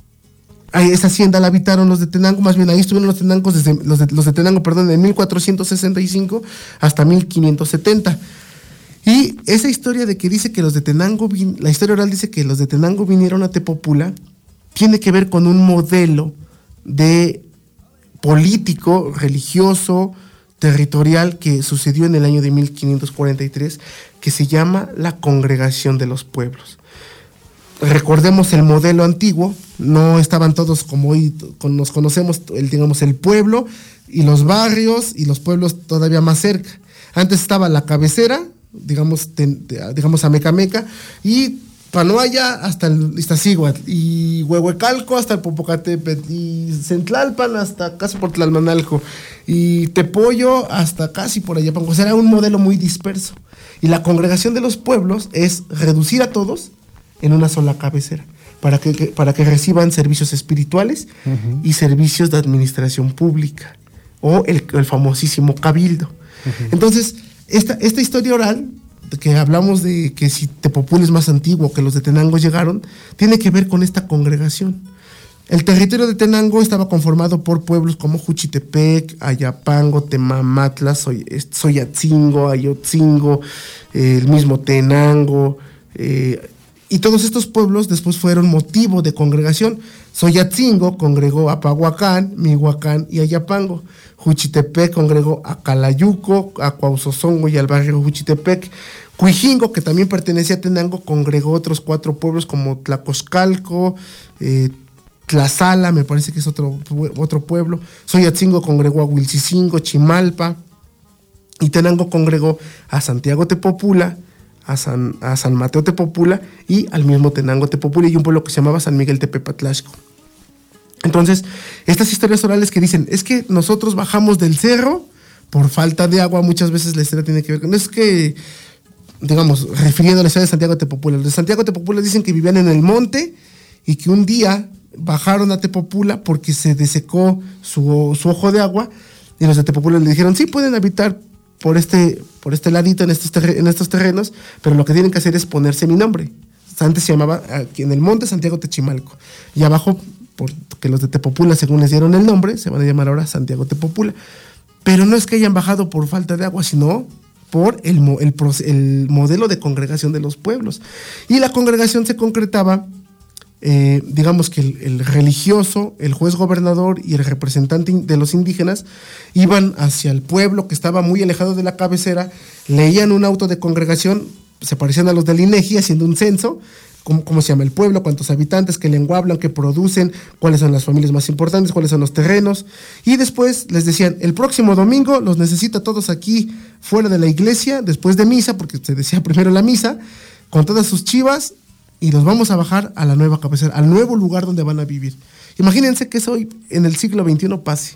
ahí esa hacienda la habitaron los de Tenango, más bien ahí estuvieron los Tenangos desde, los de, los de Tenango, perdón, de mil cuatrocientos sesenta y cinco hasta mil quinientos setenta. Y esa historia de que dice que los de Tenango, vin, la historia oral dice que los de Tenango vinieron a Tepopula, tiene que ver con un modelo de político, religioso, territorial que sucedió en el año de mil quinientos cuarenta y tres, que se llama la Congregación de los Pueblos. Recordemos el modelo antiguo, no estaban todos como hoy nos conocemos, el, digamos, el pueblo y los barrios y los pueblos todavía más cerca. Antes estaba la cabecera, digamos, ten, digamos Amecameca, y Panoaya hasta el Iztaccíhuatl, y Huehuecalco hasta el Popocatépetl, y Centlalpan hasta casi por Tlalmanalco, y Tepollo hasta casi por allá. O sea, era un modelo muy disperso. Y la Congregación de los Pueblos es reducir a todos en una sola cabecera, para que, que, para que reciban servicios espirituales uh-huh. y servicios de administración pública, o el, el famosísimo cabildo. Uh-huh. Entonces, esta, esta historia oral, que hablamos de que si Tepopula es más antiguo que los de Tenango llegaron, tiene que ver con esta congregación. El territorio de Tenango estaba conformado por pueblos como Juchitepec, Ayapango, Temamatla, Soy, Soyatzingo, Ayotzingo, eh, el mismo Tenango, eh, y todos estos pueblos después fueron motivo de congregación. Soyatzingo congregó a Pahuacán, Mihuacán y Ayapango. Juchitepec congregó a Calayuco, a Cuauzozongo y al barrio Juchitepec. Cuijingo, que también pertenecía a Tenango, congregó otros cuatro pueblos como Tlacoscalco, eh, Tlazala, me parece que es otro, otro pueblo. Soyatzingo congregó a Huilcicingo, Chimalpa, y Tenango congregó a Santiago Tepopula, a San, a San Mateo Tepopula y al mismo Tenango Tepopula, y un pueblo que se llamaba San Miguel Tepepatlaxco. Entonces, estas historias orales que dicen, es que nosotros bajamos del cerro por falta de agua, muchas veces la historia tiene que ver con, no es que, digamos, refiriendo a la historia de Santiago Tepopula, los de Santiago Tepopula dicen que vivían en el monte y que un día bajaron a Tepopula porque se desecó su, su ojo de agua, y los de Tepopula le dijeron, sí, pueden habitar por este, por este ladito en estos, terre- en estos terrenos, pero lo que tienen que hacer es ponerse mi nombre. Antes se llamaba aquí en el monte Santiago Techimalco, y abajo, porque los de Tepopula, según les dieron el nombre, se van a llamar ahora Santiago Tepopula. Pero no es que hayan bajado por falta de agua, sino por el, el, el modelo de congregación de los pueblos. Y la congregación se concretaba eh, digamos que el, el religioso, el juez gobernador y el representante de los indígenas iban hacia el pueblo que estaba muy alejado de la cabecera, leían un auto de congregación, se parecían a los del INEGI haciendo un censo, cómo, cómo se llama el pueblo, cuántos habitantes, qué lengua hablan, qué producen, cuáles son las familias más importantes, cuáles son los terrenos, y después les decían, el próximo domingo los necesito a todos aquí fuera de la iglesia, después de misa, porque se decía primero la misa, con todas sus chivas, y los vamos a bajar a la nueva cabecera, al nuevo lugar donde van a vivir. Imagínense que eso hoy en el siglo veintiuno pase.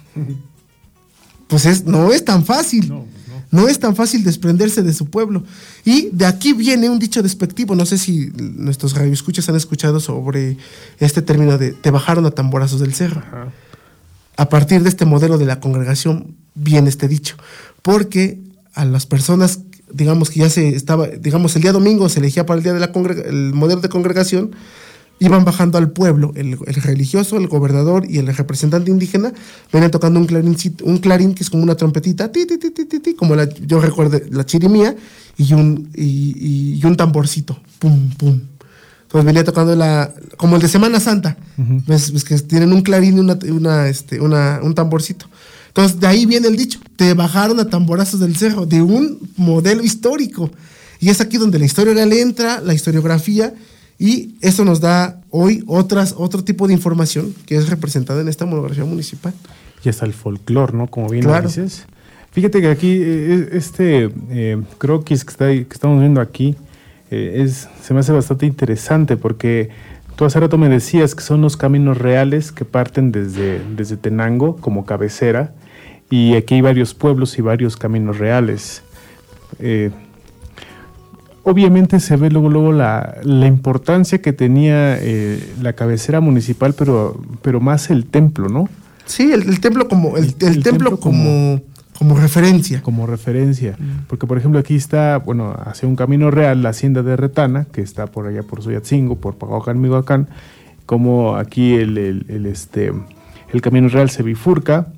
Pues es, no es tan fácil. No, no. no es tan fácil desprenderse de su pueblo. Y de aquí viene un dicho despectivo. No sé si nuestros radioescuchas han escuchado sobre este término de te bajaron a tamborazos del cerro. Ajá. A partir de este modelo de la congregación viene este dicho. Porque a las personas, digamos que ya se estaba, digamos el día domingo se elegía para el día de la congrega- el modelo de congregación, iban bajando al pueblo, el, el religioso, el gobernador y el representante indígena, venían tocando un clarín, un clarín que es como una trompetita, ti, ti, ti, ti, ti, ti, como la, yo recuerdo la chirimía, y un, y, y un tamborcito, pum, pum. Entonces venía tocando la, como el de Semana Santa, uh-huh. ¿Ves, ves que tienen un clarín y una, una, este, una, un tamborcito? Entonces, de ahí viene el dicho, te bajaron a tamborazos del cerro, de un modelo histórico. Y es aquí donde la historia real entra, la historiografía, y eso nos da hoy otras, otro tipo de información que es representada en esta monografía municipal. Y hasta el folclore, ¿no? Como bien claro. lo dices. Fíjate que aquí, este eh, croquis que, está, que estamos viendo aquí, eh, es, se me hace bastante interesante porque tú hace rato me decías que son los caminos reales que parten desde, desde Tenango como cabecera, y aquí hay varios pueblos y varios caminos reales. Eh, obviamente se ve luego, luego la, la importancia que tenía eh, la cabecera municipal, pero, pero más el templo, ¿no? Sí, el, el templo como el, el, el, el templo, templo como, como como referencia. Como referencia. Mm. Porque, por ejemplo, aquí está, bueno, hacia un camino real, la hacienda de Retana, que está por allá por Soyatzingo, por Pacahuacán, Michoacán, como aquí el, el, el, este, el camino real se bifurca,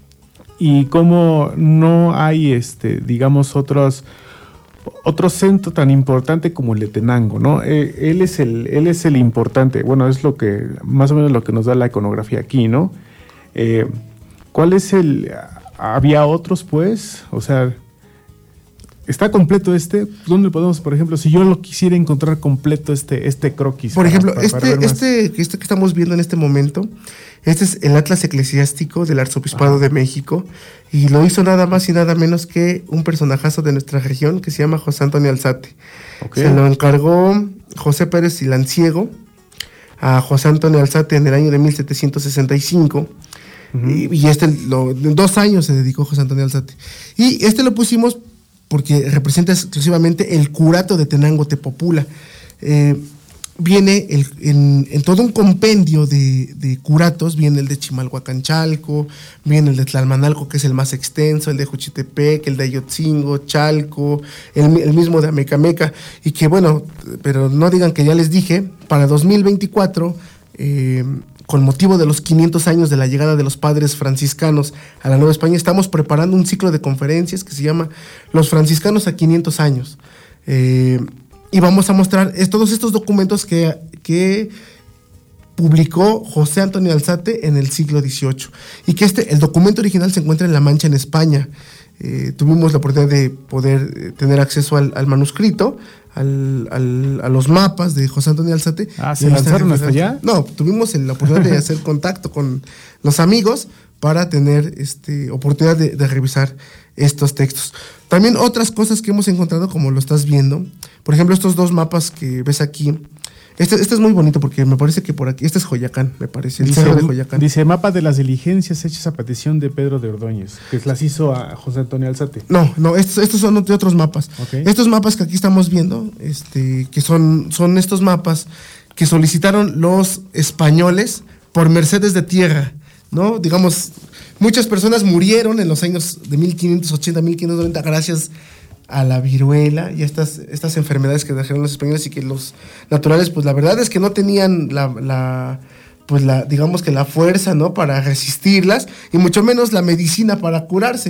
y como no hay, este, digamos, otros, otro centro tan importante como el de Tenango, ¿no? Eh, él es el, él es el importante, bueno, es lo que, más o menos lo que nos da la iconografía aquí, ¿no? Eh, ¿Cuál es el...? ¿Había otros, pues? O sea, ¿está completo este? ¿Dónde podemos, por ejemplo, si yo lo quisiera encontrar completo este, este croquis? Por para, ejemplo, para, para este, este, este que estamos viendo en este momento, este es el Atlas Eclesiástico del Arzobispado Ajá. de México, y lo hizo nada más y nada menos que un personajazo de nuestra región que se llama José Antonio Alzate. Okay. Se lo encargó José Pérez Silanciego a José Antonio Alzate en el año de mil setecientos sesenta y cinco. Uh-huh. Y, y este, lo, dos años se dedicó José Antonio Alzate. Y este lo pusimos porque representa exclusivamente el curato de Tenango Tepopula. Eh, viene el, en, en todo un compendio de, de curatos, viene el de Chimalhuacán-Chalco, viene el de Tlalmanalco, que es el más extenso, el de Juchitepec, el de Ayotzingo, Chalco, el, el mismo de Amecameca, y que bueno, pero no digan que ya les dije, para dos mil veinticuatro, eh, con motivo de los quinientos años de la llegada de los padres franciscanos a la Nueva España, estamos preparando un ciclo de conferencias que se llama Los franciscanos a quinientos años. Eh, y vamos a mostrar es, todos estos documentos que, que publicó José Antonio Alzate en el siglo dieciocho. Y que este, el documento original se encuentra en La Mancha, en España. Eh, tuvimos la oportunidad de poder eh, tener acceso al, al manuscrito, al, al, a los mapas de José Antonio Alzate. Ah, ¿se lanzaron hasta allá? No, tuvimos la oportunidad de hacer contacto con los amigos para tener este, oportunidad de, de revisar estos textos. También otras cosas que hemos encontrado, como lo estás viendo, por ejemplo, estos dos mapas que ves aquí. Este, este es muy bonito porque me parece que por aquí, este es Joyacán, me parece, el dice, cerro de Joyacán. Dice, mapa de las diligencias hechas a petición de Pedro de Ordóñez, que las hizo a José Antonio Alzate. No, no, estos, estos son de otros mapas. Okay. Estos mapas que aquí estamos viendo, este, que son, son estos mapas que solicitaron los españoles por mercedes de tierra, ¿no? Digamos, muchas personas murieron en los años de mil quinientos ochenta, mil quinientos noventa gracias a la viruela y estas, estas enfermedades que dejaron los españoles, y que los naturales, pues la verdad es que no tenían la, la pues la, digamos que la fuerza, ¿no?, para resistirlas, y mucho menos la medicina para curarse.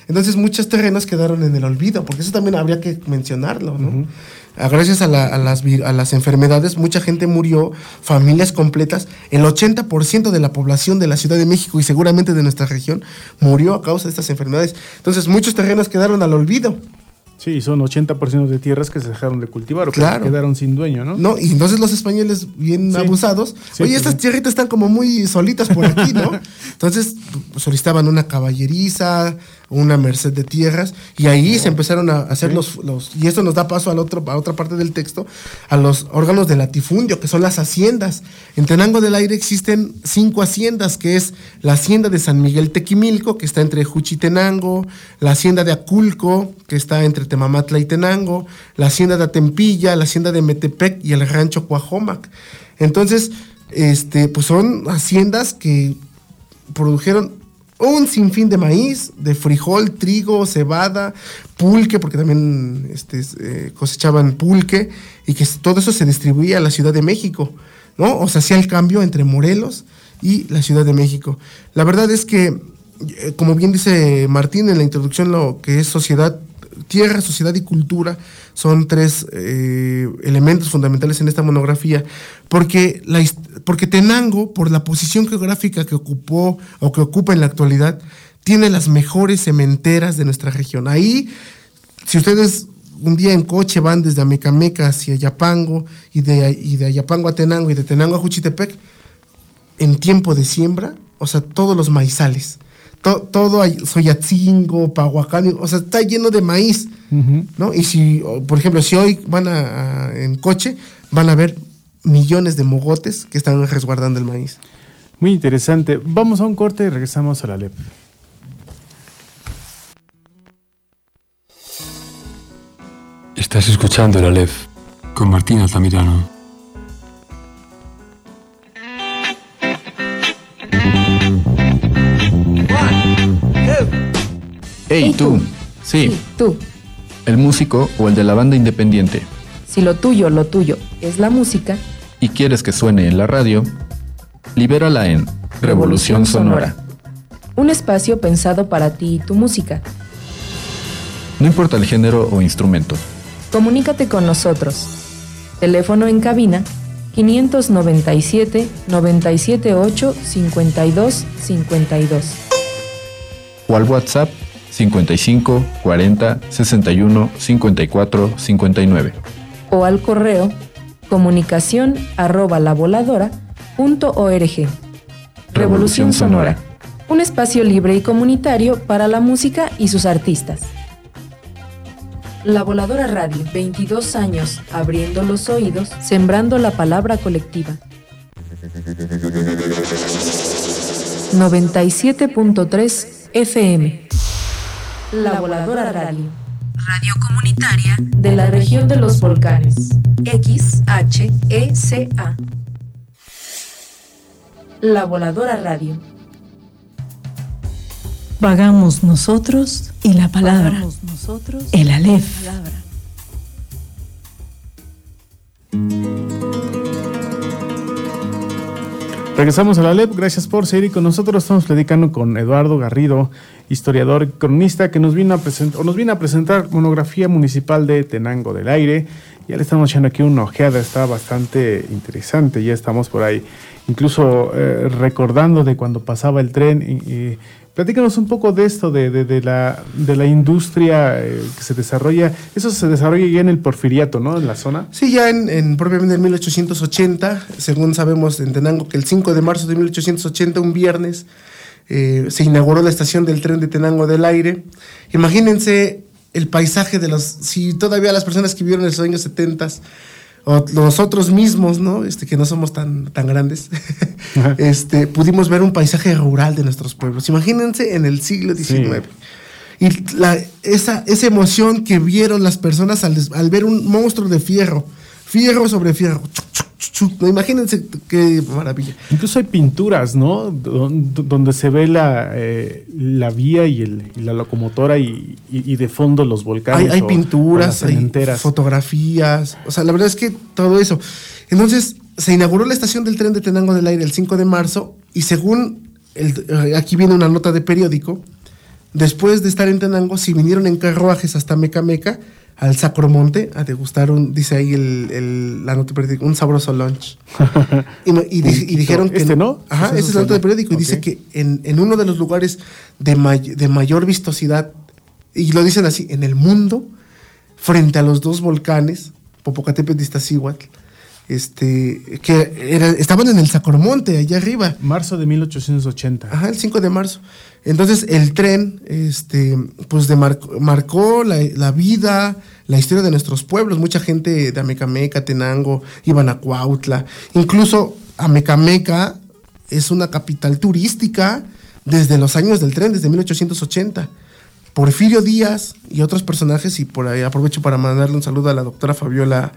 Entonces muchos terrenos quedaron en el olvido, porque eso también habría que mencionarlo, ¿no? Uh-huh. Gracias a, la, a, las, a las enfermedades, mucha gente murió, familias completas. El ochenta por ciento de la población de la Ciudad de México y seguramente de nuestra región murió a causa de estas enfermedades. Entonces, muchos terrenos quedaron al olvido. Sí, son ochenta por ciento de tierras que se dejaron de cultivar o claro. que quedaron sin dueño, ¿no? No, y entonces los españoles bien sí. abusados, sí, oye, sí, estas sí. tierritas están como muy solitas por aquí, ¿no? Entonces solicitaban una caballeriza, una merced de tierras, y ahí oh. se empezaron a hacer sí. los, los, y esto nos da paso al otro, a otra parte del texto, a los órganos de latifundio, que son las haciendas. En Tenango del Aire existen cinco haciendas, que es la hacienda de San Miguel Tequimilco, que está entre Juchitenango, la hacienda de Aculco, que está entre Temamatla y Tenango, la hacienda de Atempilla, la hacienda de Metepec y el rancho Cuajomac. Entonces, este, pues son haciendas que produjeron un sinfín de maíz, de frijol, trigo, cebada, pulque, porque también este, eh, cosechaban pulque, y que todo eso se distribuía a la Ciudad de México, ¿no? O sea, hacía el cambio entre Morelos y la Ciudad de México. La verdad es que, eh, como bien dice Martín en la introducción, lo que es sociedad, tierra, sociedad y cultura son tres eh, elementos fundamentales en esta monografía, porque, la, porque Tenango, por la posición geográfica que ocupó o que ocupa en la actualidad, tiene las mejores cementeras de nuestra región. Ahí, si ustedes un día en coche van desde Amecameca hacia Ayapango, y de, y de Ayapango a Tenango, y de Tenango a Juchitepec, en tiempo de siembra, o sea, todos los maizales, to, todo hay, Soyatzingo, Pahuacán, o sea, está lleno de maíz, uh-huh. ¿no? Y si, por ejemplo, si hoy van a, a, en coche, van a ver millones de mogotes que están resguardando el maíz. Muy interesante. Vamos a un corte y regresamos a la L E P. Estás escuchando la L E F con Martín Altamirano. Hey tú, sí, sí, tú, el músico o el de la banda independiente. Si lo tuyo, lo tuyo es la música y quieres que suene en la radio, libérala en Revolución Sonora. Un espacio pensado para ti y tu música. No importa el género o instrumento. Comunícate con nosotros. Teléfono en cabina quinientos noventa y siete, noventa y siete ocho, cincuenta y dos, cincuenta y dos. O al WhatsApp cincuenta y cinco, cuarenta, sesenta y uno, cincuenta y cuatro, cincuenta y nueve. O al correo comunicación arroba lavoladora punto org. Revolución Sonora. Un espacio libre y comunitario para la música y sus artistas. La Voladora Radio, veintidós años abriendo los oídos, sembrando la palabra colectiva. noventa y siete punto tres F M. La Voladora Radio. Radio comunitaria de la región de los volcanes. X H E C A. La Voladora Radio. Vagamos nosotros y la palabra. Vagamos nosotros, el Aleph. Regresamos a la L E P, gracias por seguir con nosotros. Estamos platicando con Eduardo Garrido, historiador y cronista, que nos vino a presentar, o nos viene a presentar monografía municipal de Tenango del Aire. Ya le estamos echando aquí una ojeada, está bastante interesante, ya estamos por ahí, incluso eh, recordando de cuando pasaba el tren. Y, y platícanos un poco de esto, de, de, de, la, de la industria eh, que se desarrolla. Eso se desarrolla ya en el Porfiriato, ¿no? En la zona. Sí, ya en, en propiamente en mil ochocientos ochenta, según sabemos en Tenango, que el cinco de marzo de mil ochocientos ochenta, un viernes, eh, se inauguró la estación del tren de Tenango del Aire. Imagínense el paisaje de los, si todavía las personas que vivieron en los años setenta, o nosotros mismos, ¿no? Este, que no somos tan, tan grandes, este, pudimos ver un paisaje rural de nuestros pueblos. Imagínense en el siglo diecinueve. Sí. Y la, esa, esa emoción que vieron las personas al, al ver un monstruo de fierro, fierro sobre fierro. No, imagínense qué maravilla. Incluso hay pinturas, ¿no? Donde se ve la, eh, la vía y, el, y la locomotora y, y, y de fondo los volcanes. Hay, hay o, pinturas, o hay fotografías. O sea, la verdad es que todo eso. Entonces, se inauguró la estación del tren de Tenango del Aire el cinco de marzo y según, el, aquí viene una nota de periódico, después de estar en Tenango, si vinieron en carruajes hasta Mecameca, al Sacromonte, a degustar un, dice ahí el, el, la nota periódica, un sabroso lunch. y, y, y, y dijeron que... ¿Este no? Ajá, esa es la nota de periódico. Y okay. Dice que en, en uno de los lugares de, may, de mayor vistosidad, y lo dicen así, en el mundo, frente a los dos volcanes, Popocatépetl y Iztaccíhuatl, este, que era, estaban en el Sacromonte, allá arriba. Marzo de mil ochocientos ochenta. Ajá, el cinco de marzo. Entonces el tren, este, pues de mar, marcó la, la vida, la historia de nuestros pueblos. Mucha gente de Amecameca, Tenango, iban a Cuautla. Incluso Amecameca es una capital turística desde los años del tren, desde mil ochocientos ochenta. Porfirio Díaz y otros personajes, y por ahí aprovecho para mandarle un saludo a la doctora Fabiola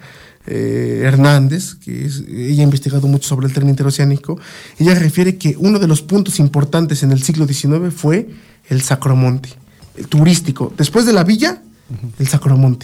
Eh, Hernández, que es, ella ha investigado mucho sobre el tren interoceánico. Ella refiere que uno de los puntos importantes en el siglo diecinueve fue el Sacromonte, el turístico. Después de la villa, uh-huh. el Sacromonte.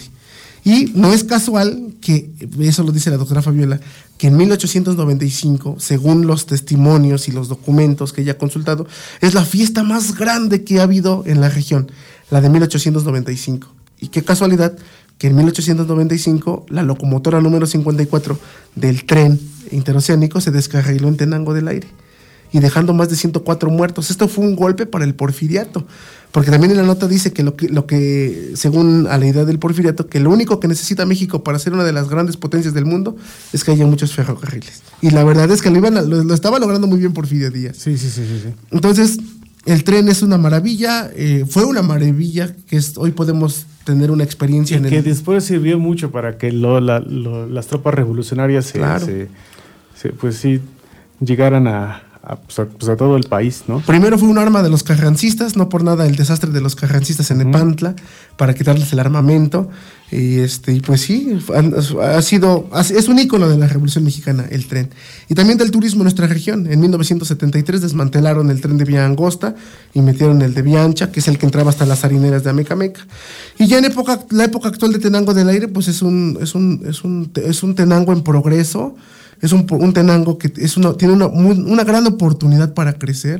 Y no es casual que, eso lo dice la doctora Fabiola, que en mil ochocientos noventa y cinco, según los testimonios y los documentos que ella ha consultado, es la fiesta más grande que ha habido en la región, la de mil ochocientos noventa y cinco. Y qué casualidad que en mil ochocientos noventa y cinco la locomotora número cincuenta y cuatro del tren interoceánico se descarriló en Tenango del Aire y dejando más de ciento cuatro muertos. Esto fue un golpe para el porfiriato, porque también en la nota dice que lo que, lo que según a la idea del porfiriato, que lo único que necesita México para ser una de las grandes potencias del mundo es que haya muchos ferrocarriles. Y la verdad es que lo, iban a, lo, lo estaba logrando muy bien Porfirio Díaz. Sí, sí, sí, sí, sí. Entonces, el tren es una maravilla, eh, fue una maravilla que es, hoy podemos tener una experiencia y en que el... después sirvió mucho para que lo, la, lo, las tropas revolucionarias se, claro. se, se, pues sí, llegaran a, a, pues a, pues a todo el país, ¿no? Primero fue un arma de los carrancistas, no por nada el desastre de los carrancistas en Nepantla, uh-huh. para quitarles el armamento, y este y pues sí, ha, ha sido, es un ícono de la Revolución Mexicana, el tren. Y también del turismo en nuestra región. En mil novecientos setenta y tres desmantelaron el tren de Vía Angosta y metieron el de Vía Ancha, que es el que entraba hasta las harineras de Amecameca. Y ya en época, la época actual de Tenango del Aire, pues es un, es un, es un, es un Tenango en progreso, es un, un Tenango que es una, tiene una, muy, una gran oportunidad para crecer.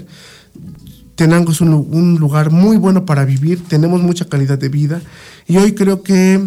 Tenango es un, un lugar muy bueno para vivir, tenemos mucha calidad de vida, y hoy creo que,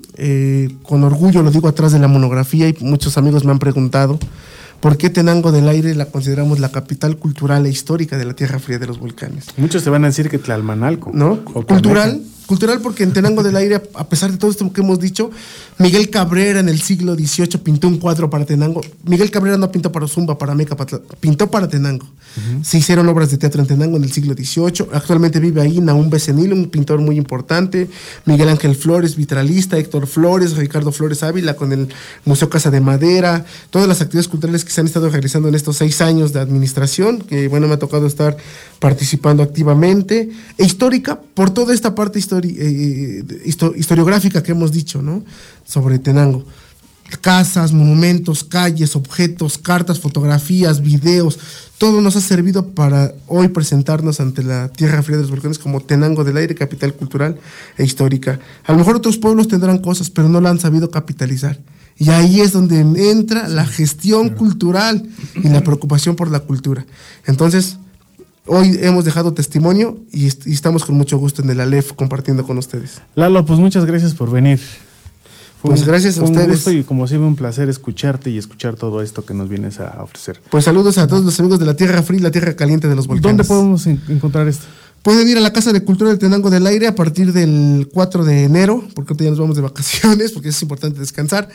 eh, con orgullo lo digo atrás de la monografía, y muchos amigos me han preguntado, ¿por qué Tenango del Aire la consideramos la capital cultural e histórica de la Tierra Fría de los Volcanes? Muchos te van a decir que Tlalmanalco. ¿No? Cultural, cultural porque en Tenango del Aire, a pesar de todo esto que hemos dicho, Miguel Cabrera en el siglo dieciocho pintó un cuadro para Tenango. Miguel Cabrera no pintó para Zumba, para Meca, para, pintó para Tenango. Uh-huh. Se hicieron obras de teatro en Tenango en el siglo dieciocho. Actualmente vive ahí Nahum Becenil, un pintor muy importante. Miguel Ángel Flores, vitralista. Héctor Flores, Ricardo Flores Ávila con el Museo Casa de Madera. Todas las actividades culturales que se han estado realizando en estos seis años de administración, que bueno, me ha tocado estar participando activamente. E histórica, por toda esta parte histórica. Eh, histo- historiográfica que hemos dicho, ¿no? Sobre Tenango. Casas, monumentos, calles, objetos, cartas, fotografías, videos, todo nos ha servido para hoy presentarnos ante la Tierra Fría de los Volcanes como Tenango del Aire, capital cultural e histórica. A lo mejor otros pueblos tendrán cosas, pero no la han sabido capitalizar. Y ahí es donde entra la gestión cultural y la preocupación por la cultura. Entonces, hoy hemos dejado testimonio y, est- y estamos con mucho gusto en el Aleph compartiendo con ustedes. Lalo, pues muchas gracias por venir. Fue Pues un, gracias a fue un ustedes. gusto y como siempre un placer escucharte y escuchar todo esto que nos vienes a ofrecer. Pues saludos a todos los amigos de la Tierra Fría y la Tierra Caliente de los Volcanes. ¿Dónde podemos en- encontrar esto? Pueden ir a la Casa de Cultura del Tenango del Aire a partir del cuatro de enero, porque ahorita ya nos vamos de vacaciones, porque es importante descansar.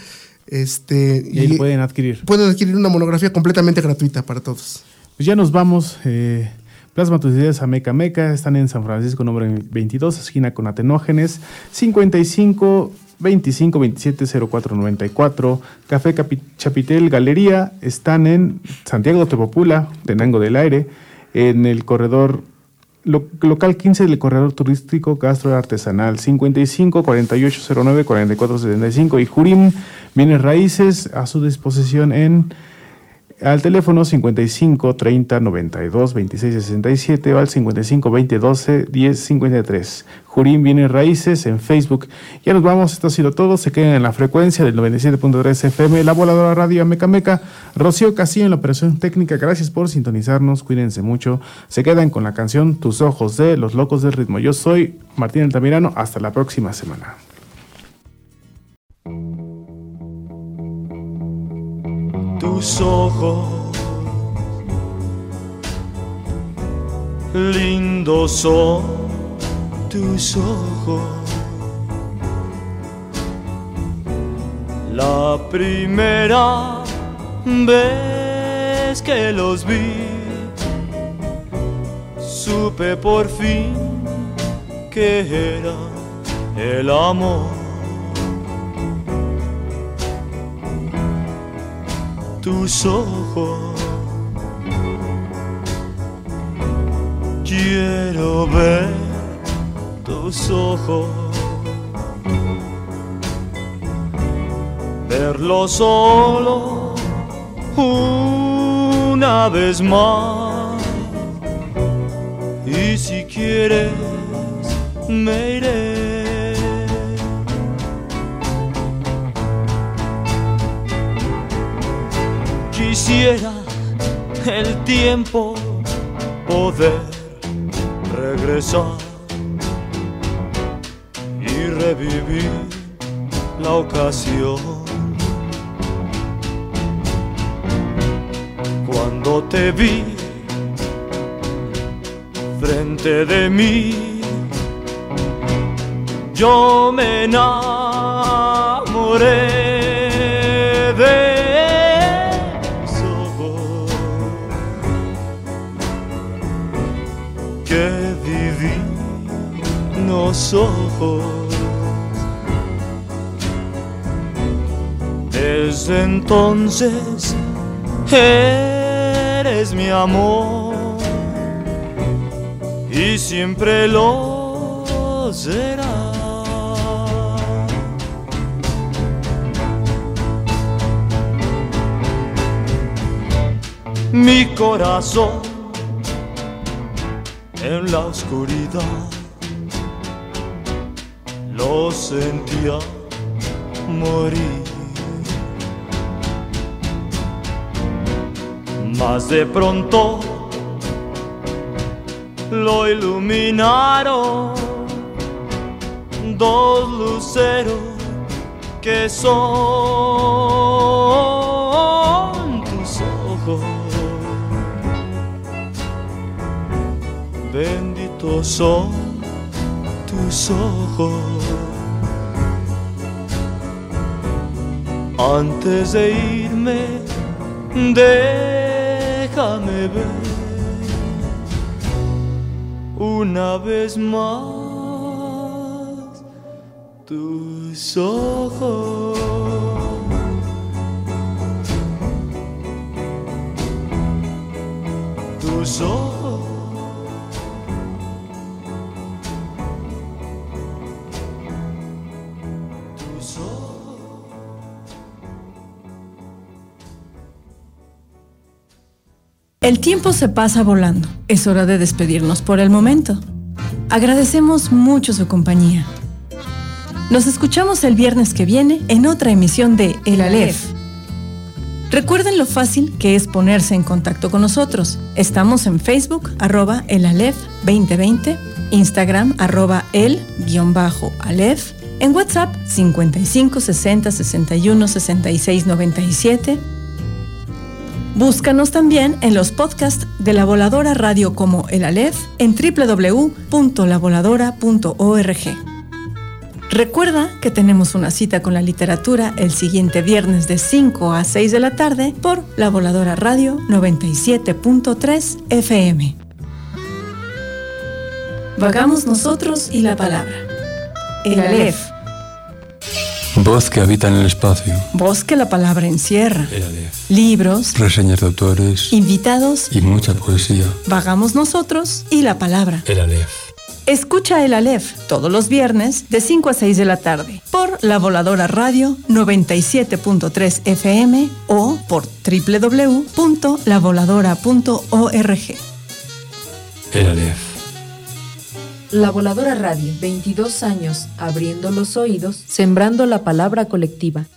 Este, Y ahí lo pueden adquirir. Pueden adquirir una monografía completamente gratuita para todos. Pues ya nos vamos. Eh, Plasma tus ideas a Meca Meca. Están en San Francisco, número veintidós, esquina con Atenógenes, cincuenta y cinco veinticinco veintisiete cero cuatro noventa y cuatro. Café Capi- Chapitel Galería. Están en Santiago Tepopula, Tenango del Aire, en el corredor lo, local quince del corredor turístico Gastro Artesanal, cincuenta y cinco cuarenta y ocho cero nueve cuarenta y cuatro setenta y cinco. Y Jurim Bienes Raíces a su disposición en al teléfono cincuenta y cinco treinta noventa y dos veintiséis sesenta y siete o al cincuenta y cinco veinte doce diez cincuenta y tres. Jurín Bienes Raíces en Facebook. Ya nos vamos, esto ha sido todo. Se quedan en la frecuencia del noventa y siete punto tres F M, La Voladora Radio Meca Meca. Rocío Castillo en la operación técnica. Gracias por sintonizarnos, cuídense mucho. Se quedan con la canción Tus Ojos de Los Locos del Ritmo. Yo soy Martín Altamirano. Hasta la próxima semana. Tus ojos, lindos son tus ojos. La primera vez que los vi, supe por fin que era el amor. Tus ojos, quiero ver tus ojos, verlos solo una vez más, y si quieres me iré. Quisiera el tiempo poder regresar y revivir la ocasión cuando te vi frente de mí. Yo me enamoré de que divinos ojos. Desde entonces eres mi amor y siempre lo será. Mi corazón en la oscuridad lo sentía morir, mas de pronto lo iluminaron dos luceros que son tus ojos. Benditos son tus ojos. Antes de irme, déjame ver una vez más tus ojos. Tus ojos. El tiempo se pasa volando. Es hora de despedirnos por el momento. Agradecemos mucho su compañía. Nos escuchamos el viernes que viene en otra emisión de El Aleph. Recuerden lo fácil que es ponerse en contacto con nosotros. Estamos en Facebook, arroba el Aleph veinte veinte, Instagram, arroba el guión bajo Aleph, en WhatsApp cincuenta y cinco sesenta sesenta y uno sesenta y seis noventa y siete. Búscanos también en los podcasts de La Voladora Radio como El Aleph en doble u doble u doble u punto la voladora punto org. Recuerda que tenemos una cita con la literatura el siguiente viernes de cinco a seis de la tarde por La Voladora Radio noventa y siete punto tres F M. Vagamos nosotros y la palabra. El Aleph. Voz que habita en el espacio. Voz que la palabra encierra. El Aleph. Libros, reseñas de autores, invitados y mucha poesía. Vagamos nosotros y la palabra. El Aleph. Escucha el Aleph todos los viernes de cinco a seis de la tarde por La Voladora Radio noventa y siete punto tres F M o por doble u doble u doble u punto la voladora punto org. El Aleph. La Voladora Radio, veintidós años abriendo los oídos, sembrando la palabra colectiva.